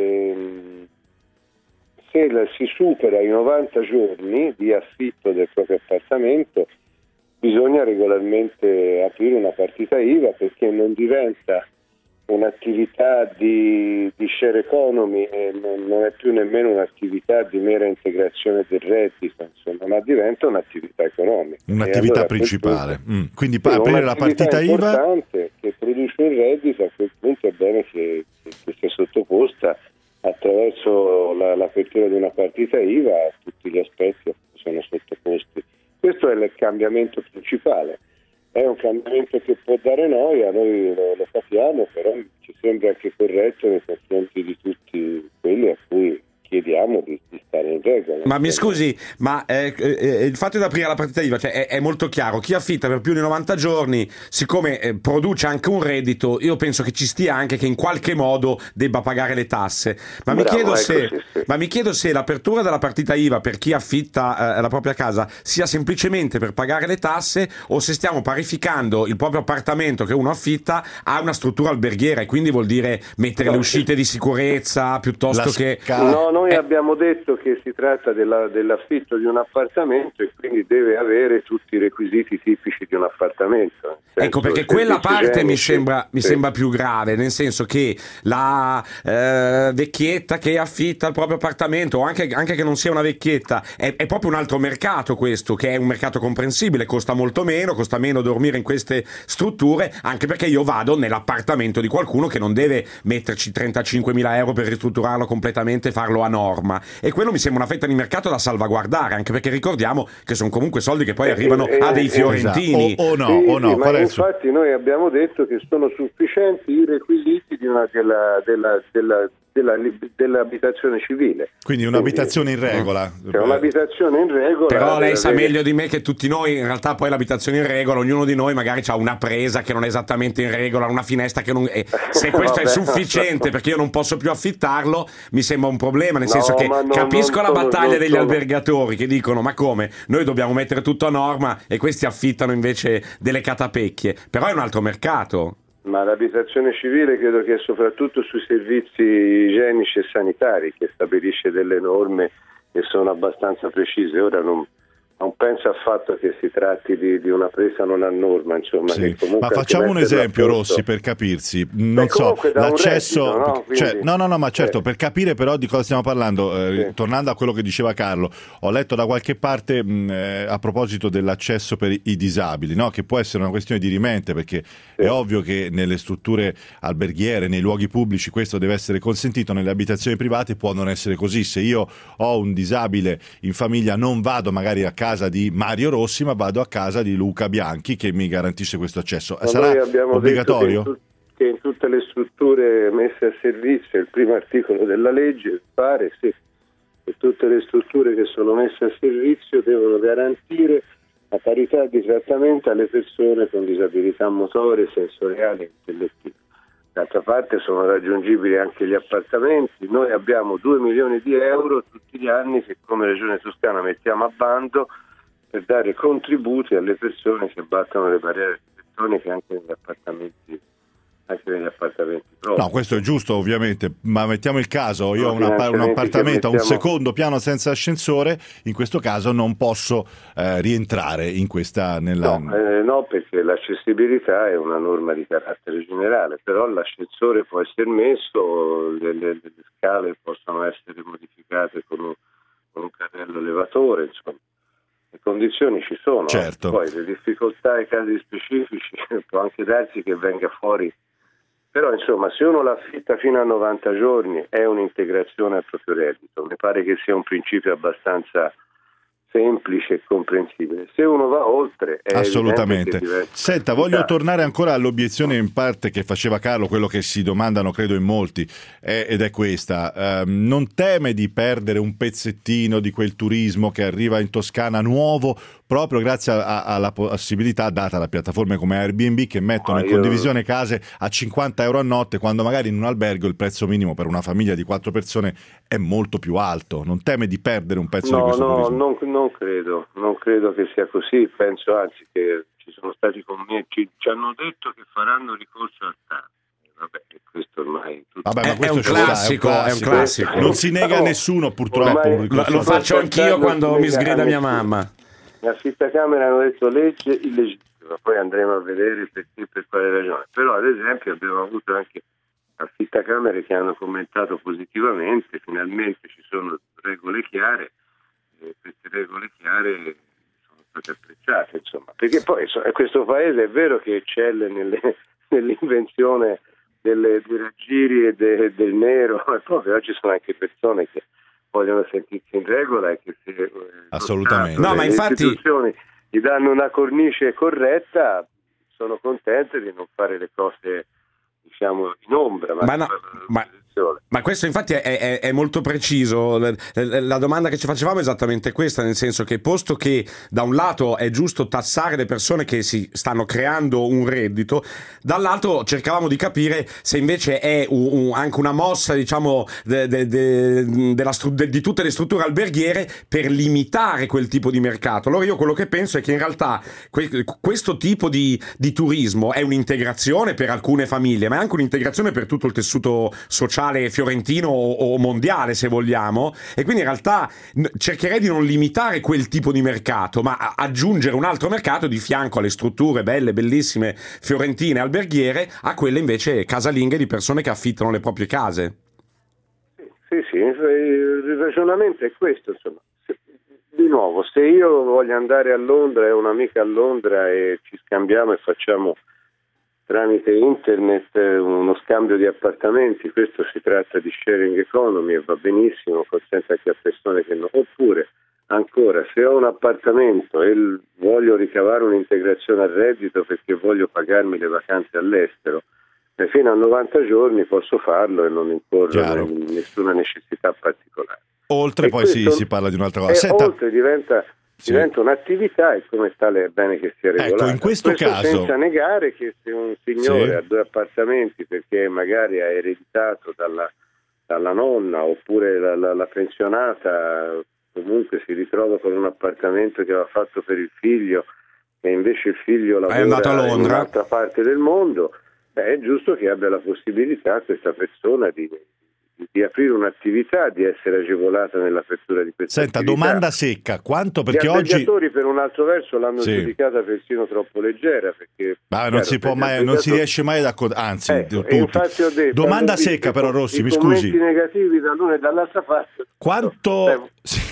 se si supera i 90 giorni di affitto del proprio appartamento bisogna regolarmente aprire una partita IVA, perché non diventa un'attività di share economy e non è più nemmeno un'attività di mera integrazione del reddito, insomma, ma diventa un'attività economica. Un'attività allora, principale. Quindi aprire la partita IVA importante che produce un reddito, a quel punto è bene che sia sottoposta attraverso l'apertura di una partita IVA a tutti gli aspetti che sono sottoposti. Questo è il cambiamento principale. È un cambiamento che può dare noia, noi lo capiamo, però ci sembra anche corretto nei confronti di tutti quelli a cui chiediamo di stare in regola. Ma mi scusi, ma il fatto di aprire la partita IVA, cioè, è molto chiaro. Chi affitta per più di 90 giorni, siccome produce anche un reddito, io penso che ci stia anche che in qualche modo debba pagare le tasse. Ma mi chiedo se l'apertura della partita IVA per chi affitta la propria casa sia semplicemente per pagare le tasse, o se stiamo parificando il proprio appartamento che uno affitta a una struttura alberghiera, e quindi vuol dire mettere le uscite di sicurezza piuttosto che... No, noi abbiamo detto che si tratta dell'affitto di un appartamento e quindi deve avere tutti i requisiti tipici di un appartamento. Ecco, perché quella parte mi sembra più grave, nel senso che la vecchietta che affitta il proprio appartamento, o anche che non sia una vecchietta, è proprio un altro mercato questo, che è un mercato comprensibile, costa meno dormire in queste strutture, anche perché io vado nell'appartamento di qualcuno che non deve metterci 35.000 euro per ristrutturarlo completamente e farlo a norma, e quello mi sembra una fetta di mercato da salvaguardare, anche perché ricordiamo che sono comunque soldi che poi arrivano a dei fiorentini. O no, ma infatti noi abbiamo detto che sono sufficienti i requisiti dell'abitazione civile. Quindi un'abitazione in regola. Cioè un'abitazione in regola. Però lei sa meglio di me che tutti noi, in realtà poi l'abitazione in regola, ognuno di noi magari ha una presa che non è esattamente in regola, una finestra che non è. Se questo è sufficiente perché io non posso più affittarlo, mi sembra un problema, nel senso che capisco la battaglia degli albergatori che dicono ma come? Noi dobbiamo mettere tutto a norma e questi affittano invece delle catapecchie. Però è un altro mercato. Ma l'abitazione civile credo che è soprattutto sui servizi igienici e sanitari che stabilisce delle norme che sono abbastanza precise. Ora non penso affatto che si tratti di una presa non a norma, insomma. Sì. Che Ma facciamo un esempio, Rossi, per capirsi. Non so, l'accesso. Reddito, no? Quindi, no, ma certo, per capire però di cosa stiamo parlando, tornando a quello che diceva Carlo, ho letto da qualche parte a proposito dell'accesso per i disabili, no? Che può essere una questione dirimente, perché è ovvio che nelle strutture alberghiere, nei luoghi pubblici, questo deve essere consentito, nelle abitazioni private può non essere così. Se io ho un disabile in famiglia, non vado magari a casa di Mario Rossi, ma vado a casa di Luca Bianchi che mi garantisce questo accesso. Sarà noi abbiamo obbligatorio? Detto che in tutte le strutture messe a servizio, il primo articolo della legge pare sì, che tutte le strutture che sono messe a servizio devono garantire la parità di trattamento alle persone con disabilità motorie, sensoriali e intellettive. D'altra parte sono raggiungibili anche gli appartamenti. Noi abbiamo 2 milioni di euro tutti gli anni che come Regione Toscana mettiamo a bando per dare contributi alle persone che battono le barriere architettoniche anche negli appartamenti propri. No, questo è giusto ovviamente, ma mettiamo il caso, io ho un appartamento a un secondo piano senza ascensore, in questo caso non posso rientrare in questa... No, perché l'accessibilità è una norma di carattere generale, però l'ascensore può essere messo, le scale possono essere modificate con un carrello elevatore, insomma. Le condizioni ci sono, certo. Poi le difficoltà e i casi specifici può anche darsi che venga fuori, però insomma se uno l'affitta fino a 90 giorni è un'integrazione al proprio reddito, mi pare che sia un principio abbastanza semplice e comprensibile. Se uno va oltre è assolutamente. Senta, voglio tornare ancora all'obiezione in parte che faceva Carlo, quello che si domandano credo in molti, ed è questa: non teme di perdere un pezzettino di quel turismo che arriva in Toscana nuovo proprio grazie alla possibilità data da piattaforme come Airbnb che mettono in condivisione case a 50 euro a notte, quando magari in un albergo il prezzo minimo per una famiglia di 4 persone è molto più alto? Non teme di perdere un pezzo di questo turismo? Non credo che sia così, penso anzi che ci sono stati commenti, ci hanno detto che faranno ricorso al TAR. Vabbè, questo ormai è un classico. Non si nega a nessuno purtroppo. Lo faccio anch'io quando mi sgrida mia mamma. L'affittacamere hanno detto legge illegittima, poi andremo a vedere perché, per quale ragione. Però ad esempio abbiamo avuto anche affittacamere che hanno commentato positivamente, finalmente ci sono regole chiare. Queste regole chiare sono state apprezzate, insomma, perché poi questo paese è vero che eccelle nell'invenzione dei raggiri e del nero, e poi però ci sono anche persone che vogliono sentirsi in regola e che se assolutamente ma infatti le istituzioni gli danno una cornice corretta, sono contente di non fare le cose diciamo in ombra, ma questo infatti è molto preciso. La domanda che ci facevamo è esattamente questa, nel senso che posto che da un lato è giusto tassare le persone che si stanno creando un reddito, dall'altro cercavamo di capire se invece è anche una mossa diciamo di tutte le strutture alberghiere per limitare quel tipo di mercato. Allora io quello che penso è che in realtà questo tipo di turismo è un'integrazione per alcune famiglie, ma è anche un'integrazione per tutto il tessuto sociale fiorentino o mondiale, se vogliamo, e quindi in realtà cercherei di non limitare quel tipo di mercato, ma aggiungere un altro mercato di fianco alle strutture belle, bellissime fiorentine alberghiere, a quelle invece casalinghe di persone che affittano le proprie case. Sì, il ragionamento è questo, insomma. Di nuovo, se io voglio andare a Londra e ho un'amica a Londra e ci scambiamo e facciamo tramite internet uno scambio di appartamenti, questo si tratta di sharing economy e va benissimo, consente anche a persone che non. Oppure ancora, se ho un appartamento e voglio ricavare un'integrazione al reddito perché voglio pagarmi le vacanze all'estero, fino a 90 giorni posso farlo e non incorro in nessuna necessità particolare. Oltre, poi si parla di un'altra cosa. Oltre diventa un'attività, e come tale è bene che sia regolata. Ecco, in questo caso, senza negare che se un signore ha 2 appartamenti perché magari ha ereditato dalla nonna, oppure la pensionata comunque si ritrova con un appartamento che aveva fatto per il figlio e invece il figlio lavora in un'altra parte del mondo, è giusto che abbia la possibilità questa persona di aprire un'attività, di essere agevolata nell'apertura di questa attività. Domanda secca, quanto? Perché gli oggi aggregatori per un altro verso l'hanno giudicata persino troppo leggera, perché non si può mai, non si riesce mai ad anzi, tutti. Infatti ho detto, domanda secca però, Rossi, mi scusi, commenti negativi dall'una e dall'altra parte. Quanto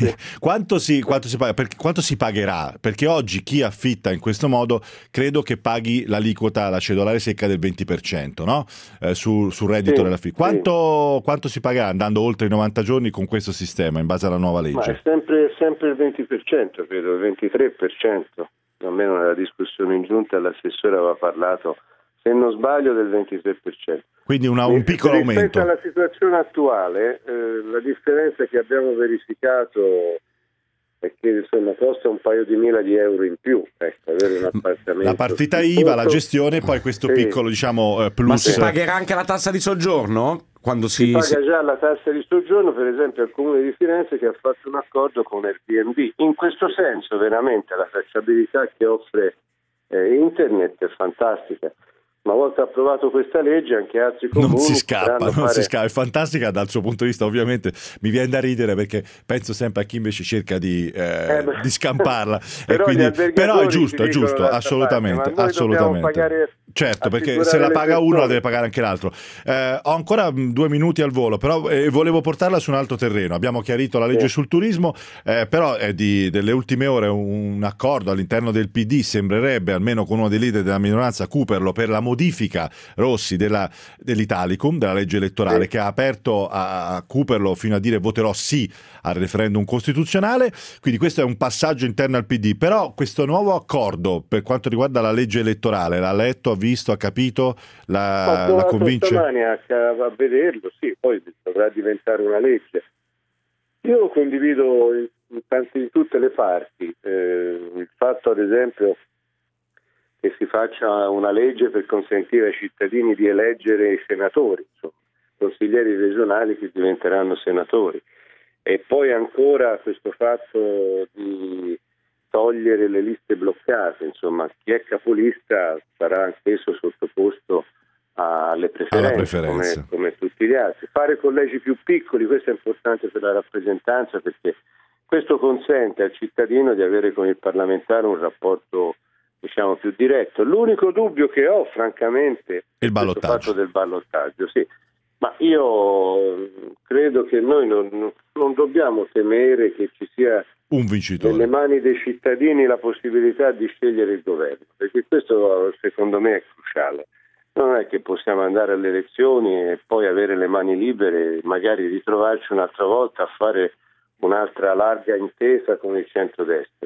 si pagherà? Perché oggi chi affitta in questo modo credo che paghi l'aliquota, la cedolare secca del 20%, no? Sul reddito dell'affitto. Quanto si pagherà andando oltre i 90 giorni con questo sistema in base alla nuova legge? Ma è sempre il 20%, credo, il 23%. Almeno nella discussione in giunta l'assessore aveva parlato, se non sbaglio, del 23%. Quindi un piccolo aumento. Rispetto alla situazione attuale, la differenza che abbiamo verificato è che insomma costa un paio di mila di euro in più, avere un appartamento. La partita IVA, la gestione, poi questo piccolo plus. Ma si pagherà anche la tassa di soggiorno? Quando si paga già la tassa di soggiorno, per esempio al Comune di Firenze, che ha fatto un accordo con Airbnb. In questo senso veramente la tracciabilità che offre Internet è fantastica. Una volta approvato questa legge, anche altri comuni non si scappa. È fantastica dal suo punto di vista, ovviamente mi viene da ridere perché penso sempre a chi invece cerca di scamparla. Però è giusto, assolutamente. Certo, perché se la paga uno la deve pagare anche l'altro. Ho ancora 2 minuti al volo, però volevo portarla su un altro terreno. Abbiamo chiarito la legge sul turismo, però è delle ultime ore un accordo all'interno del PD, sembrerebbe, almeno con uno dei leader della minoranza, Cooperlo, per la modifica, Rossi, dell'Italicum, della legge elettorale, che ha aperto a Cooperlo fino a dire voterò sì al referendum costituzionale. Quindi questo è un passaggio interno al PD. Però questo nuovo accordo per quanto riguarda la legge elettorale, l'ha letto, ha visto, ha capito, la convince? Stamani a vederlo, sì, poi dovrà diventare una legge. Io lo condivido in tutte le parti. Il fatto, ad esempio, che si faccia una legge per consentire ai cittadini di eleggere i senatori, insomma, consiglieri regionali che diventeranno senatori. E poi ancora questo fatto di togliere le liste bloccate, insomma, chi è capolista sarà anch'esso sottoposto alle preferenze. Come tutti gli altri. Fare collegi più piccoli, questo è importante per la rappresentanza, perché questo consente al cittadino di avere con il parlamentare un rapporto, diciamo, più diretto. L'unico dubbio che ho, francamente, è il fatto del ballottaggio, sì. Ma io credo che noi non dobbiamo temere che ci sia un vincitore nelle mani dei cittadini la possibilità di scegliere il governo, perché questo secondo me è cruciale. Non è che possiamo andare alle elezioni e poi avere le mani libere e magari ritrovarci un'altra volta a fare un'altra larga intesa con il centrodestra.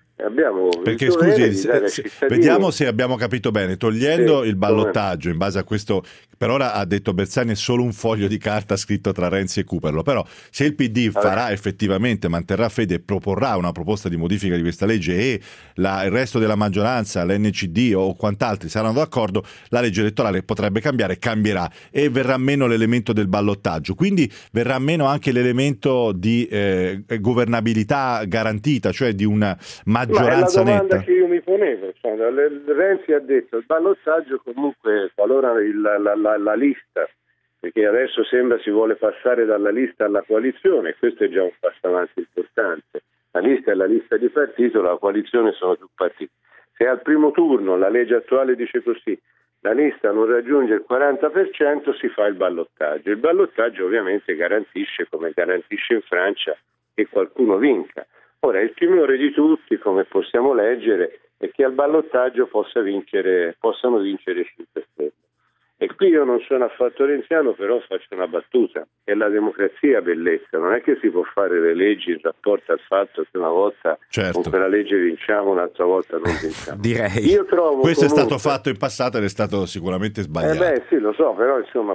Perché scusi, vediamo se abbiamo capito bene, togliendo il ballottaggio in base a questo, per ora ha detto Bersani è solo un foglio di carta scritto tra Renzi e Cooperlo, però se il PD farà effettivamente, manterrà fede e proporrà una proposta di modifica di questa legge e il resto della maggioranza, l'NCD o quant'altri saranno d'accordo, la legge elettorale potrebbe cambiare, cambierà e verrà meno l'elemento del ballottaggio, quindi verrà meno anche l'elemento di governabilità garantita, cioè di una maggioranza netta. Ma è la domanda che io mi ponevo, insomma, Renzi ha detto il ballottaggio comunque qualora la lista, perché adesso sembra si vuole passare dalla lista alla coalizione, questo è già un passo avanti importante. La lista è la lista di partito, la coalizione sono più partiti. Se al primo turno, la legge attuale dice così, la lista non raggiunge il 40%, si fa il ballottaggio. Il ballottaggio ovviamente garantisce, come garantisce in Francia, che qualcuno vinca. Ora, il timore di tutti, come possiamo leggere, è che al ballottaggio possano vincere 5 Stelle. E qui io non sono affatto renziano, però faccio una battuta: è la democrazia bellezza, non è che si può fare le leggi in rapporto al fatto che una volta con quella legge vinciamo, un'altra volta non vinciamo. Direi. Io trovo questo comunque... è stato fatto in passato ed è stato sicuramente sbagliato. Sì, lo so, però insomma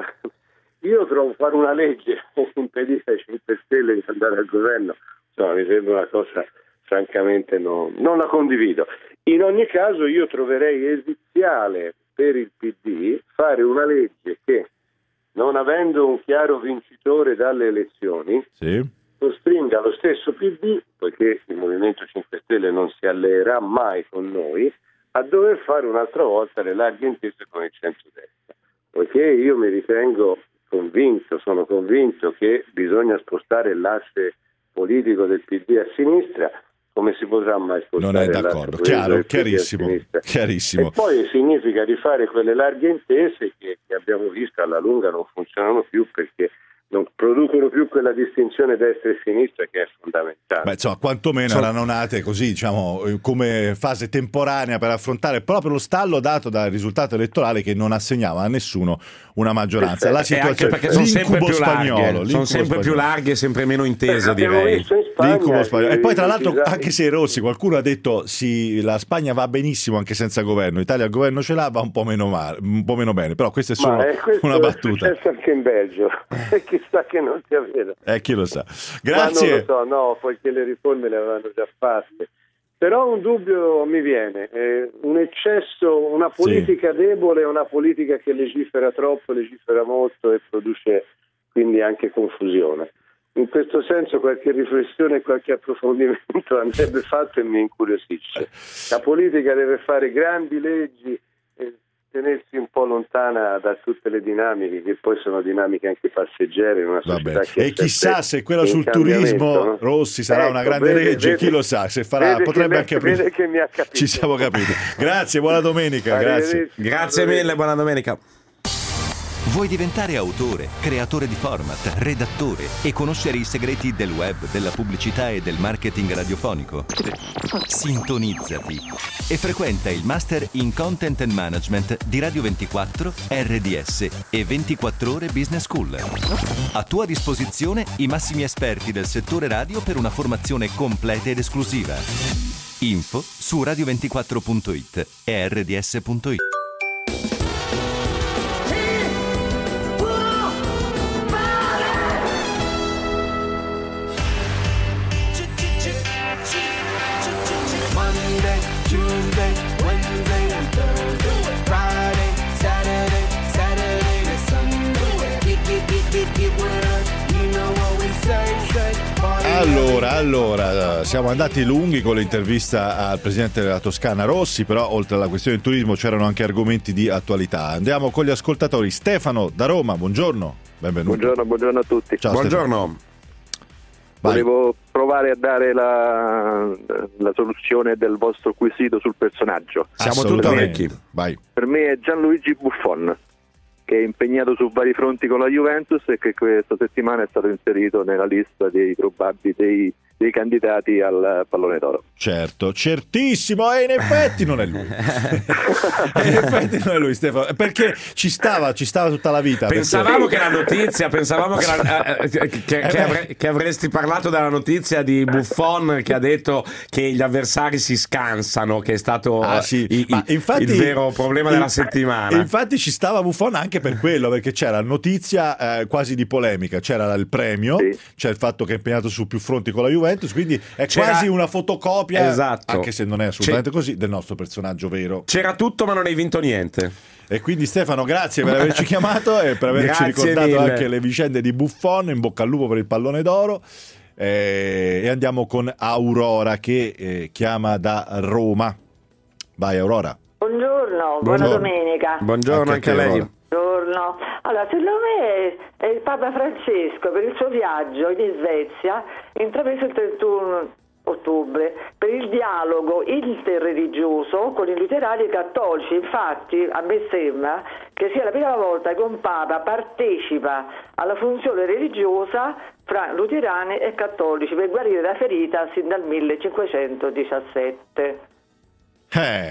io trovo fare una legge che impedisce ai 5 Stelle di andare al governo, insomma, mi sembra una cosa francamente non la condivido. In ogni caso io troverei esiziale per il PD fare una legge che, non avendo un chiaro vincitore dalle elezioni, costringa lo stesso PD, poiché il Movimento 5 Stelle non si alleerà mai con noi, a dover fare un'altra volta le larghe intese con il centrodestra, poiché io mi ritengo sono convinto che bisogna spostare l'asse politico del PD a sinistra. Come si potrà mai spostare? Non è d'accordo, chiarissimo. E poi significa rifare quelle larghe intese che abbiamo visto alla lunga non funzionano più, perché non producono più quella distinzione destra e sinistra che è fondamentale. Beh, insomma, quantomeno erano nate così, diciamo, come fase temporanea per affrontare proprio lo stallo dato dal risultato elettorale che non assegnava a nessuno una maggioranza. La situazione, anche perché sono sempre più larghe, sono sempre più larghe e sempre meno intese, direi. L'incubo spagnolo. E poi tra l'altro, anche se Rossi, qualcuno ha detto sì, la Spagna va benissimo anche senza governo, l'Italia il governo ce l'ha, va un po' meno bene, però questa è solo una battuta. È successo anche in Belgio. Chissà che non sia vero. Chi lo sa. Grazie. Ma non lo so, no, poiché le riforme le avevano già fatte. Però un dubbio mi viene, un eccesso, una politica debole, una politica che legifera troppo, legifera molto e produce quindi anche confusione. In questo senso qualche riflessione e qualche approfondimento andrebbe fatto e mi incuriosisce. La politica deve fare grandi leggi e tenersi un po' lontana da tutte le dinamiche, che poi sono dinamiche anche passeggere in una società che e chissà se quella sul turismo, no? Rossi sarà una grande legge, chi lo sa, se farà, potrebbe anche aprire. Che mi ha capito. Ci siamo capiti. Grazie, buona domenica. Grazie mille, buona domenica. Vuoi diventare autore, creatore di format, redattore e conoscere i segreti del web, della pubblicità e del marketing radiofonico? Sintonizzati e frequenta il Master in Content and Management di Radio 24, RDS e 24 Ore Business School. A tua disposizione i massimi esperti del settore radio per una formazione completa ed esclusiva. Info su radio24.it e rds.it. Allora, siamo andati lunghi con l'intervista al presidente della Toscana Rossi, però oltre alla questione del turismo c'erano anche argomenti di attualità. Andiamo con gli ascoltatori. Stefano da Roma, buongiorno, benvenuto. Buongiorno a tutti. Ciao, buongiorno. Volevo provare a dare la soluzione del vostro quesito sul personaggio. Siamo tutti orecchi. Vai. Per me è Gianluigi Buffon, che è impegnato su vari fronti con la Juventus e che questa settimana è stato inserito nella lista dei probabili dei candidati al pallone d'oro. Certo, certissimo, e in effetti non è lui. In effetti non è lui, Stefano, perché ci stava tutta la vita. Pensavamo che la notizia, che avresti parlato della notizia di Buffon che ha detto che gli avversari si scansano, che è stato il vero problema della settimana. Infatti ci stava Buffon anche per quello, perché c'era notizia quasi di polemica, c'era il premio, c'è il fatto che è impegnato su più fronti con la Juventus, quindi è quasi una fotocopia, esatto, anche se non è assolutamente così, del nostro personaggio vero. C'era tutto ma non hai vinto niente. E quindi Stefano, grazie per averci chiamato e per averci ricordato anche le vicende di Buffon. In bocca al lupo per il pallone d'oro. E andiamo con Aurora che chiama da Roma. Vai Aurora. Buongiorno, buona domenica. Buongiorno anche a lei. Buongiorno. Allora, secondo me è il Papa Francesco per il suo viaggio in Svezia, intrapreso il 31 ottobre, per il dialogo interreligioso con i luterani e i cattolici. Infatti a me sembra che sia la prima volta che un Papa partecipa alla funzione religiosa fra luterani e cattolici per guarire la ferita sin dal 1517.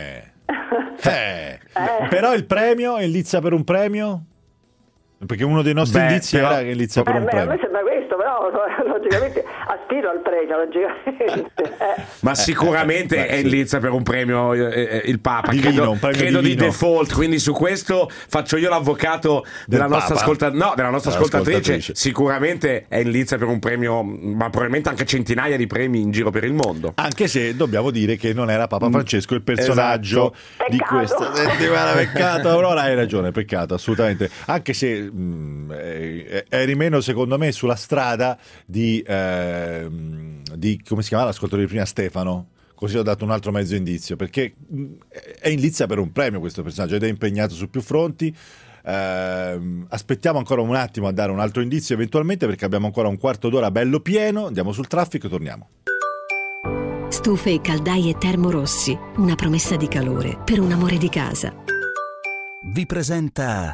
Però il premio è Lizza per un premio? Perché uno dei nostri indizi era che Lizza per un premio. A me sembra questo, però logicamente aspiro al premio, logicamente. Ma sicuramente è in lizza per un premio il Papa, divino, un premio credo di divino. default, quindi su questo faccio io l'avvocato della nostra, della nostra ascoltatrice. Sicuramente è in lizza per un premio, ma probabilmente anche centinaia di premi in giro per il mondo. Anche se dobbiamo dire che non era Papa Francesco il personaggio di questa settimana. Peccato, Aurora, hai ragione, peccato, assolutamente. Anche se eri meno, secondo me, sulla strada di come si chiamava l'ascoltatore di prima, Stefano, così ho dato un altro mezzo indizio, perché è in lizza per un premio questo personaggio ed è impegnato su più fronti. Aspettiamo ancora un attimo a dare un altro indizio eventualmente, perché abbiamo ancora un quarto d'ora bello pieno. Andiamo sul traffico e torniamo. Stufe e caldaie Termorossi, una promessa di calore per un amore di casa. Vi presenta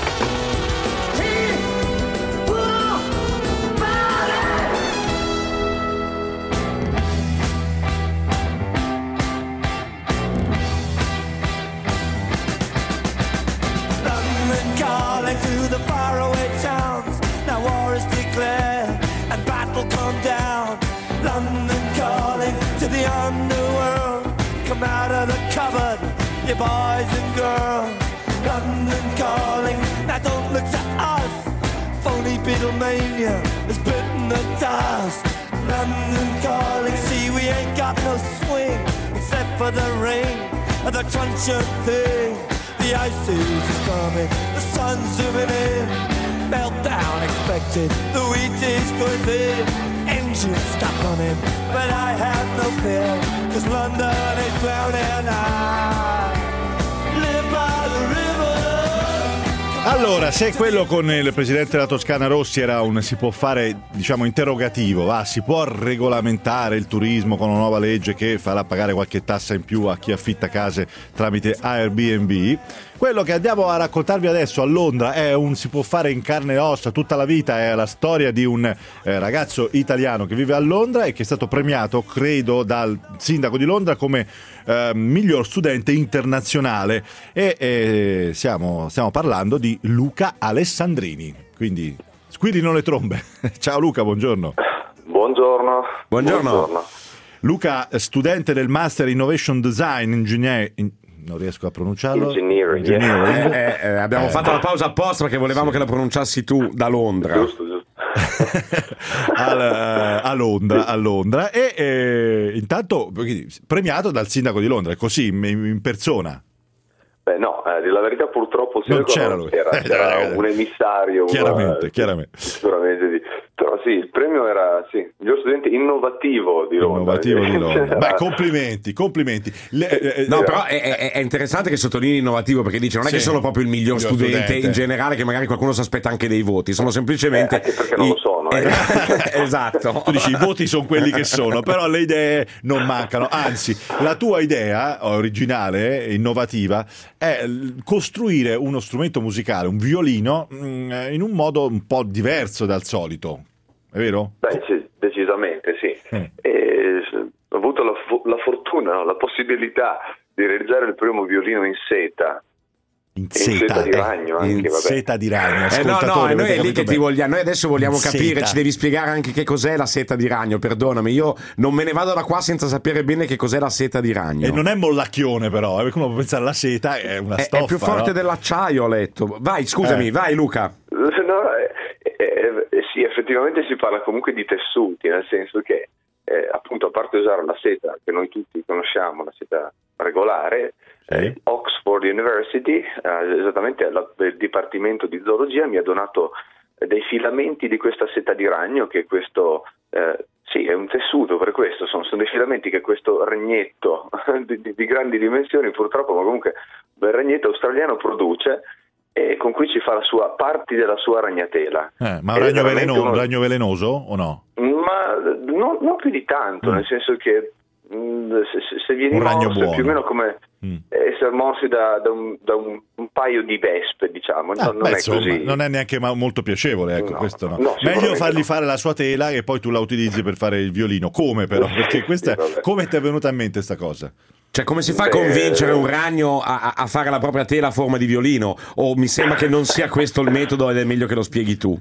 Calling to the faraway towns. Now war is declared and battle come down. London calling to the underworld. Come out of the cupboard, you boys and girls. London calling, now don't look to us. Phony Beatlemania has bitten the dust. London calling, see we ain't got no swing except for the rain and the crunch of thing. The ice age is coming, the sun's zooming in. Meltdown expected, the wheat is going thin. Engines stop running, but I have no fear, 'cause London is drowning. I live by the river. Allora, se quello con il presidente della Toscana Rossi era un si può fare, diciamo, interrogativo, si può regolamentare il turismo con una nuova legge che farà pagare qualche tassa in più a chi affitta case tramite Airbnb, quello che andiamo a raccontarvi adesso a Londra è un si può fare in carne e ossa tutta la vita. È la storia di un ragazzo italiano che vive a Londra e che è stato premiato, credo, dal sindaco di Londra come miglior studente internazionale, e stiamo parlando di Luca Alessandrini. Quindi squillino le trombe. Ciao Luca, buongiorno. Buongiorno. Luca, studente del Master Innovation Design non riesco a pronunciarlo. Abbiamo fatto la pausa apposta perché volevamo che la pronunciassi tu da Londra. Giusto. a Londra e intanto premiato dal sindaco di Londra, così in persona. Beh no, la verità purtroppo non c'era lui. Era un emissario. Chiaramente. Sicuramente però sì, il premio era miglior studente innovativo di Londra. Beh, complimenti. No, però è interessante che sottolinei innovativo, perché dice non è che sono proprio il miglior studente in generale, che magari qualcuno si aspetta anche dei voti, sono semplicemente anche perché non lo sono. Esatto. Tu dici i voti sono quelli che sono, però le idee non mancano. Anzi, la tua idea originale, innovativa, è costruire uno strumento musicale, un violino, in un modo un po' diverso dal solito. È vero? Beh, sì, decisamente sì. Ho avuto la fortuna, la possibilità di realizzare il primo violino in seta. In seta di ragno, anche, seta di ragno. No, noi è lì che ti vogliamo. Noi adesso vogliamo in capire, seta. ci devi spiegare anche che cos'è la seta di ragno. Perdonami, io non me ne vado da qua senza sapere bene che cos'è la seta di ragno. E non è mollacchione, però, perché uno può pensare la seta è una stoffa. È più forte dell'acciaio, ho letto. Vai, scusami, vai Luca. Sì, effettivamente si parla comunque di tessuti, nel senso che appunto, a parte usare la seta che noi tutti conosciamo, la seta regolare, Oxford University, esattamente il Dipartimento di Zoologia, mi ha donato dei filamenti di questa seta di ragno, che questo sì, è un tessuto, per questo sono dei filamenti che questo ragnetto di grandi dimensioni, purtroppo, ma comunque il ragnetto australiano produce, e con cui ci fa parti della sua ragnatela. Ma un ragno velenoso o no? Ma non più di tanto, nel senso che se vieni morso è più o meno come essere morsi da un paio di vespe, diciamo. Non è così. Non è neanche molto piacevole, ecco. No, questo no. No, meglio fargli fare la sua tela e poi tu la utilizzi per fare il violino. Come però? Perché come ti è venuta in mente sta cosa? Cioè, come si fa a convincere un ragno a fare la propria tela a forma di violino? O mi sembra che non sia questo il metodo ed è meglio che lo spieghi tu?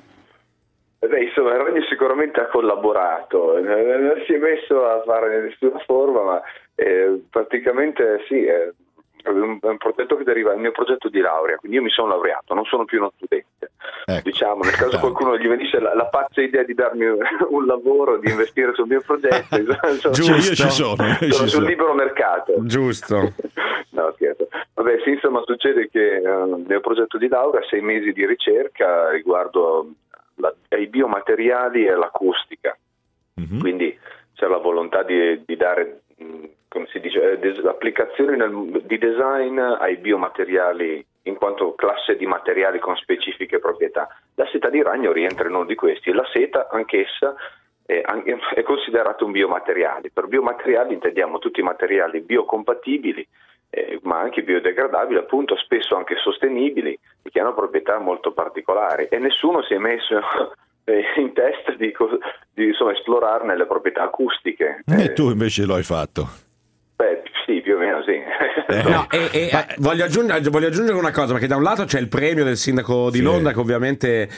Insomma, il ragno sicuramente ha collaborato, non si è messo a fare nessuna forma, ma praticamente sì, è un progetto che deriva dal mio progetto di laurea, quindi io mi sono laureato, non sono più uno studente. Diciamo, nel caso qualcuno gli venisse la pazza idea di darmi un lavoro, di investire sul mio progetto, Giusto, io ci sono sul libero mercato. Giusto. No, scherzo. Vabbè, sì, insomma, succede che nel mio progetto di laurea 6 mesi di ricerca riguardo ai biomateriali e all'acustica. Quindi c'è la volontà di dare, come si dice, applicazioni di design ai biomateriali in quanto classe di materiali con specifiche proprietà. La seta di ragno rientra in uno di questi, e la seta anch'essa è considerata un biomateriale. Per biomateriali intendiamo tutti i materiali biocompatibili, ma anche biodegradabili, appunto spesso anche sostenibili, e che hanno proprietà molto particolari, e nessuno si è messo in testa di insomma, esplorarne le proprietà acustiche. E tu invece lo hai fatto. Beh, sì, più o meno sì. Voglio aggiungere una cosa, perché da un lato c'è il premio del sindaco di Londra, che ovviamente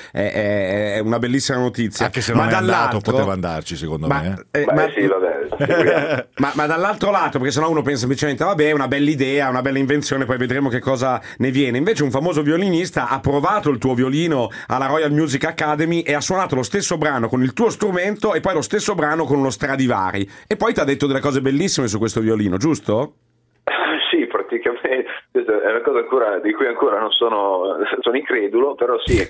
è una bellissima notizia, anche se non è andato, poteva andarci secondo me. Sì, vabbè. ma dall'altro lato, perché sennò uno pensa semplicemente vabbè, è una bella idea, una bella invenzione, poi vedremo che cosa ne viene. Invece un famoso violinista ha provato il tuo violino alla Royal Music Academy e ha suonato lo stesso brano con il tuo strumento e poi lo stesso brano con uno Stradivari, e poi ti ha detto delle cose bellissime su questo violino, giusto? Sì, praticamente questa è una cosa ancora di cui ancora non sono incredulo, però sì,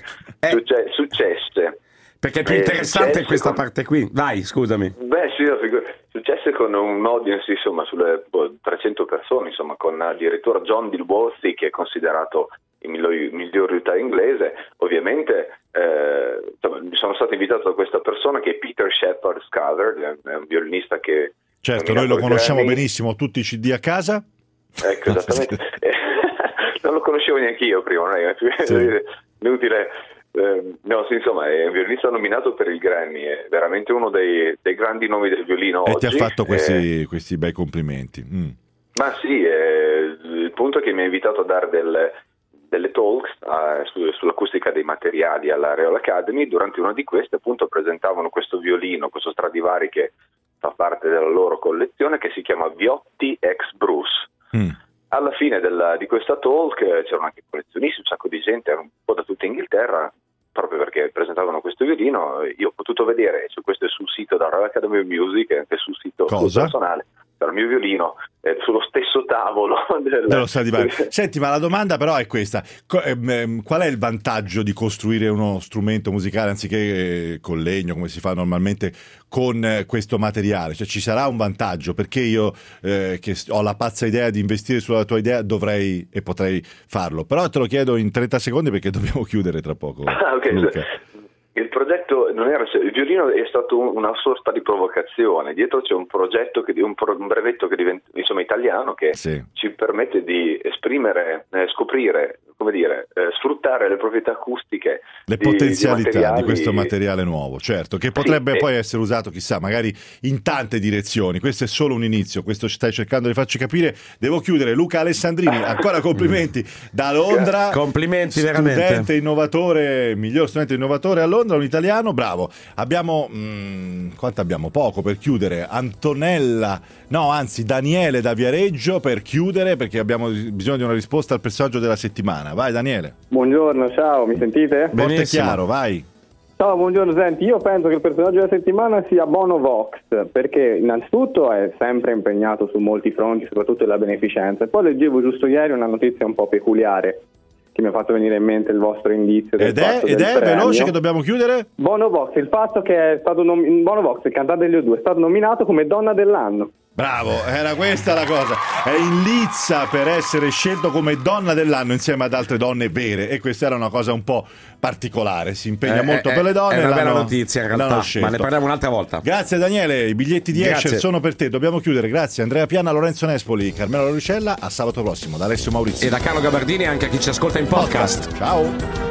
successe. Perché è più interessante questa parte qui. Vai, scusami. Beh, sì, successe con un audience, insomma, sulle 300 persone, insomma, con addirittura John Dilworthy, che è considerato il miglior utente inglese. Ovviamente sono stato invitato da questa persona che è Peter Shepard Scudder, è un violinista che... Certo, noi lo conosciamo benissimo, tutti i CD a casa. Ecco, esattamente. Non lo conoscevo neanche io prima, non è inutile. No, sì, insomma, è un violinista nominato per il Grammy, è veramente uno dei grandi nomi del violino oggi. E ti ha fatto questi bei complimenti. Ma sì, il punto è che mi ha invitato a dare delle talks sull'acustica dei materiali alla Royal Academy. Durante una di queste, appunto, presentavano questo violino, questo Stradivari che fa parte della loro collezione, che si chiama Viotti X Bruce. Alla fine di questa talk c'erano anche collezionisti, un sacco di gente, un po' da tutta Inghilterra, proprio perché presentavano questo violino. Io ho potuto vedere, questo è sul sito della Royal Academy of Music, anche sul sito personale, il mio violino sullo stesso tavolo dello Stradivari. Senti, ma la domanda però è questa: qual è il vantaggio di costruire uno strumento musicale anziché con legno, come si fa normalmente, con questo materiale? Cioè, ci sarà un vantaggio? Perché io che ho la pazza idea di investire sulla tua idea dovrei e potrei farlo, però te lo chiedo in 30 secondi perché dobbiamo chiudere tra poco. Okay. Il progetto non era, il violino è stato una sorta di provocazione. Dietro c'è un progetto un brevetto che diventa, insomma, italiano, che ci permette di esprimere, scoprire, come dire, sfruttare le proprietà acustiche, le potenzialità di questo materiale nuovo, certo, che potrebbe poi essere usato, chissà, magari in tante direzioni. Questo è solo un inizio, questo stai cercando di farci capire. Devo chiudere. Luca Alessandrini, ancora complimenti da Londra. Complimenti, veramente. Studente innovatore, miglior studente innovatore a Londra, un italiano, bravo. Abbiamo quanto abbiamo? Poco per chiudere. Daniele da Viareggio per chiudere, perché abbiamo bisogno di una risposta al personaggio della settimana. Vai Daniele. Buongiorno, ciao, mi sentite? Forte e chiaro, vai. Ciao, buongiorno, senti, io penso che il personaggio della settimana sia Bono Vox, perché innanzitutto è sempre impegnato su molti fronti, soprattutto della beneficenza, e poi leggevo giusto ieri una notizia un po' peculiare che mi ha fatto venire in mente il vostro indizio ed è veloce che dobbiamo chiudere. Bono Vox, il fatto che è stato Bono Vox, il cantante degli U2, è stato nominato come donna dell'anno. Bravo, era questa la cosa. È in lizza per essere scelto come donna dell'anno insieme ad altre donne vere, e questa era una cosa un po' particolare. Si impegna molto per le donne. È una bella notizia in realtà, ma ne parliamo un'altra volta. Grazie Daniele, i biglietti di Escher sono per te. Dobbiamo chiudere. Grazie Andrea Piana, Lorenzo Nespoli, Carmelo Lucella. A sabato prossimo da Alessio Maurizio e da Carlo Gabardini, anche a chi ci ascolta in podcast. Ciao.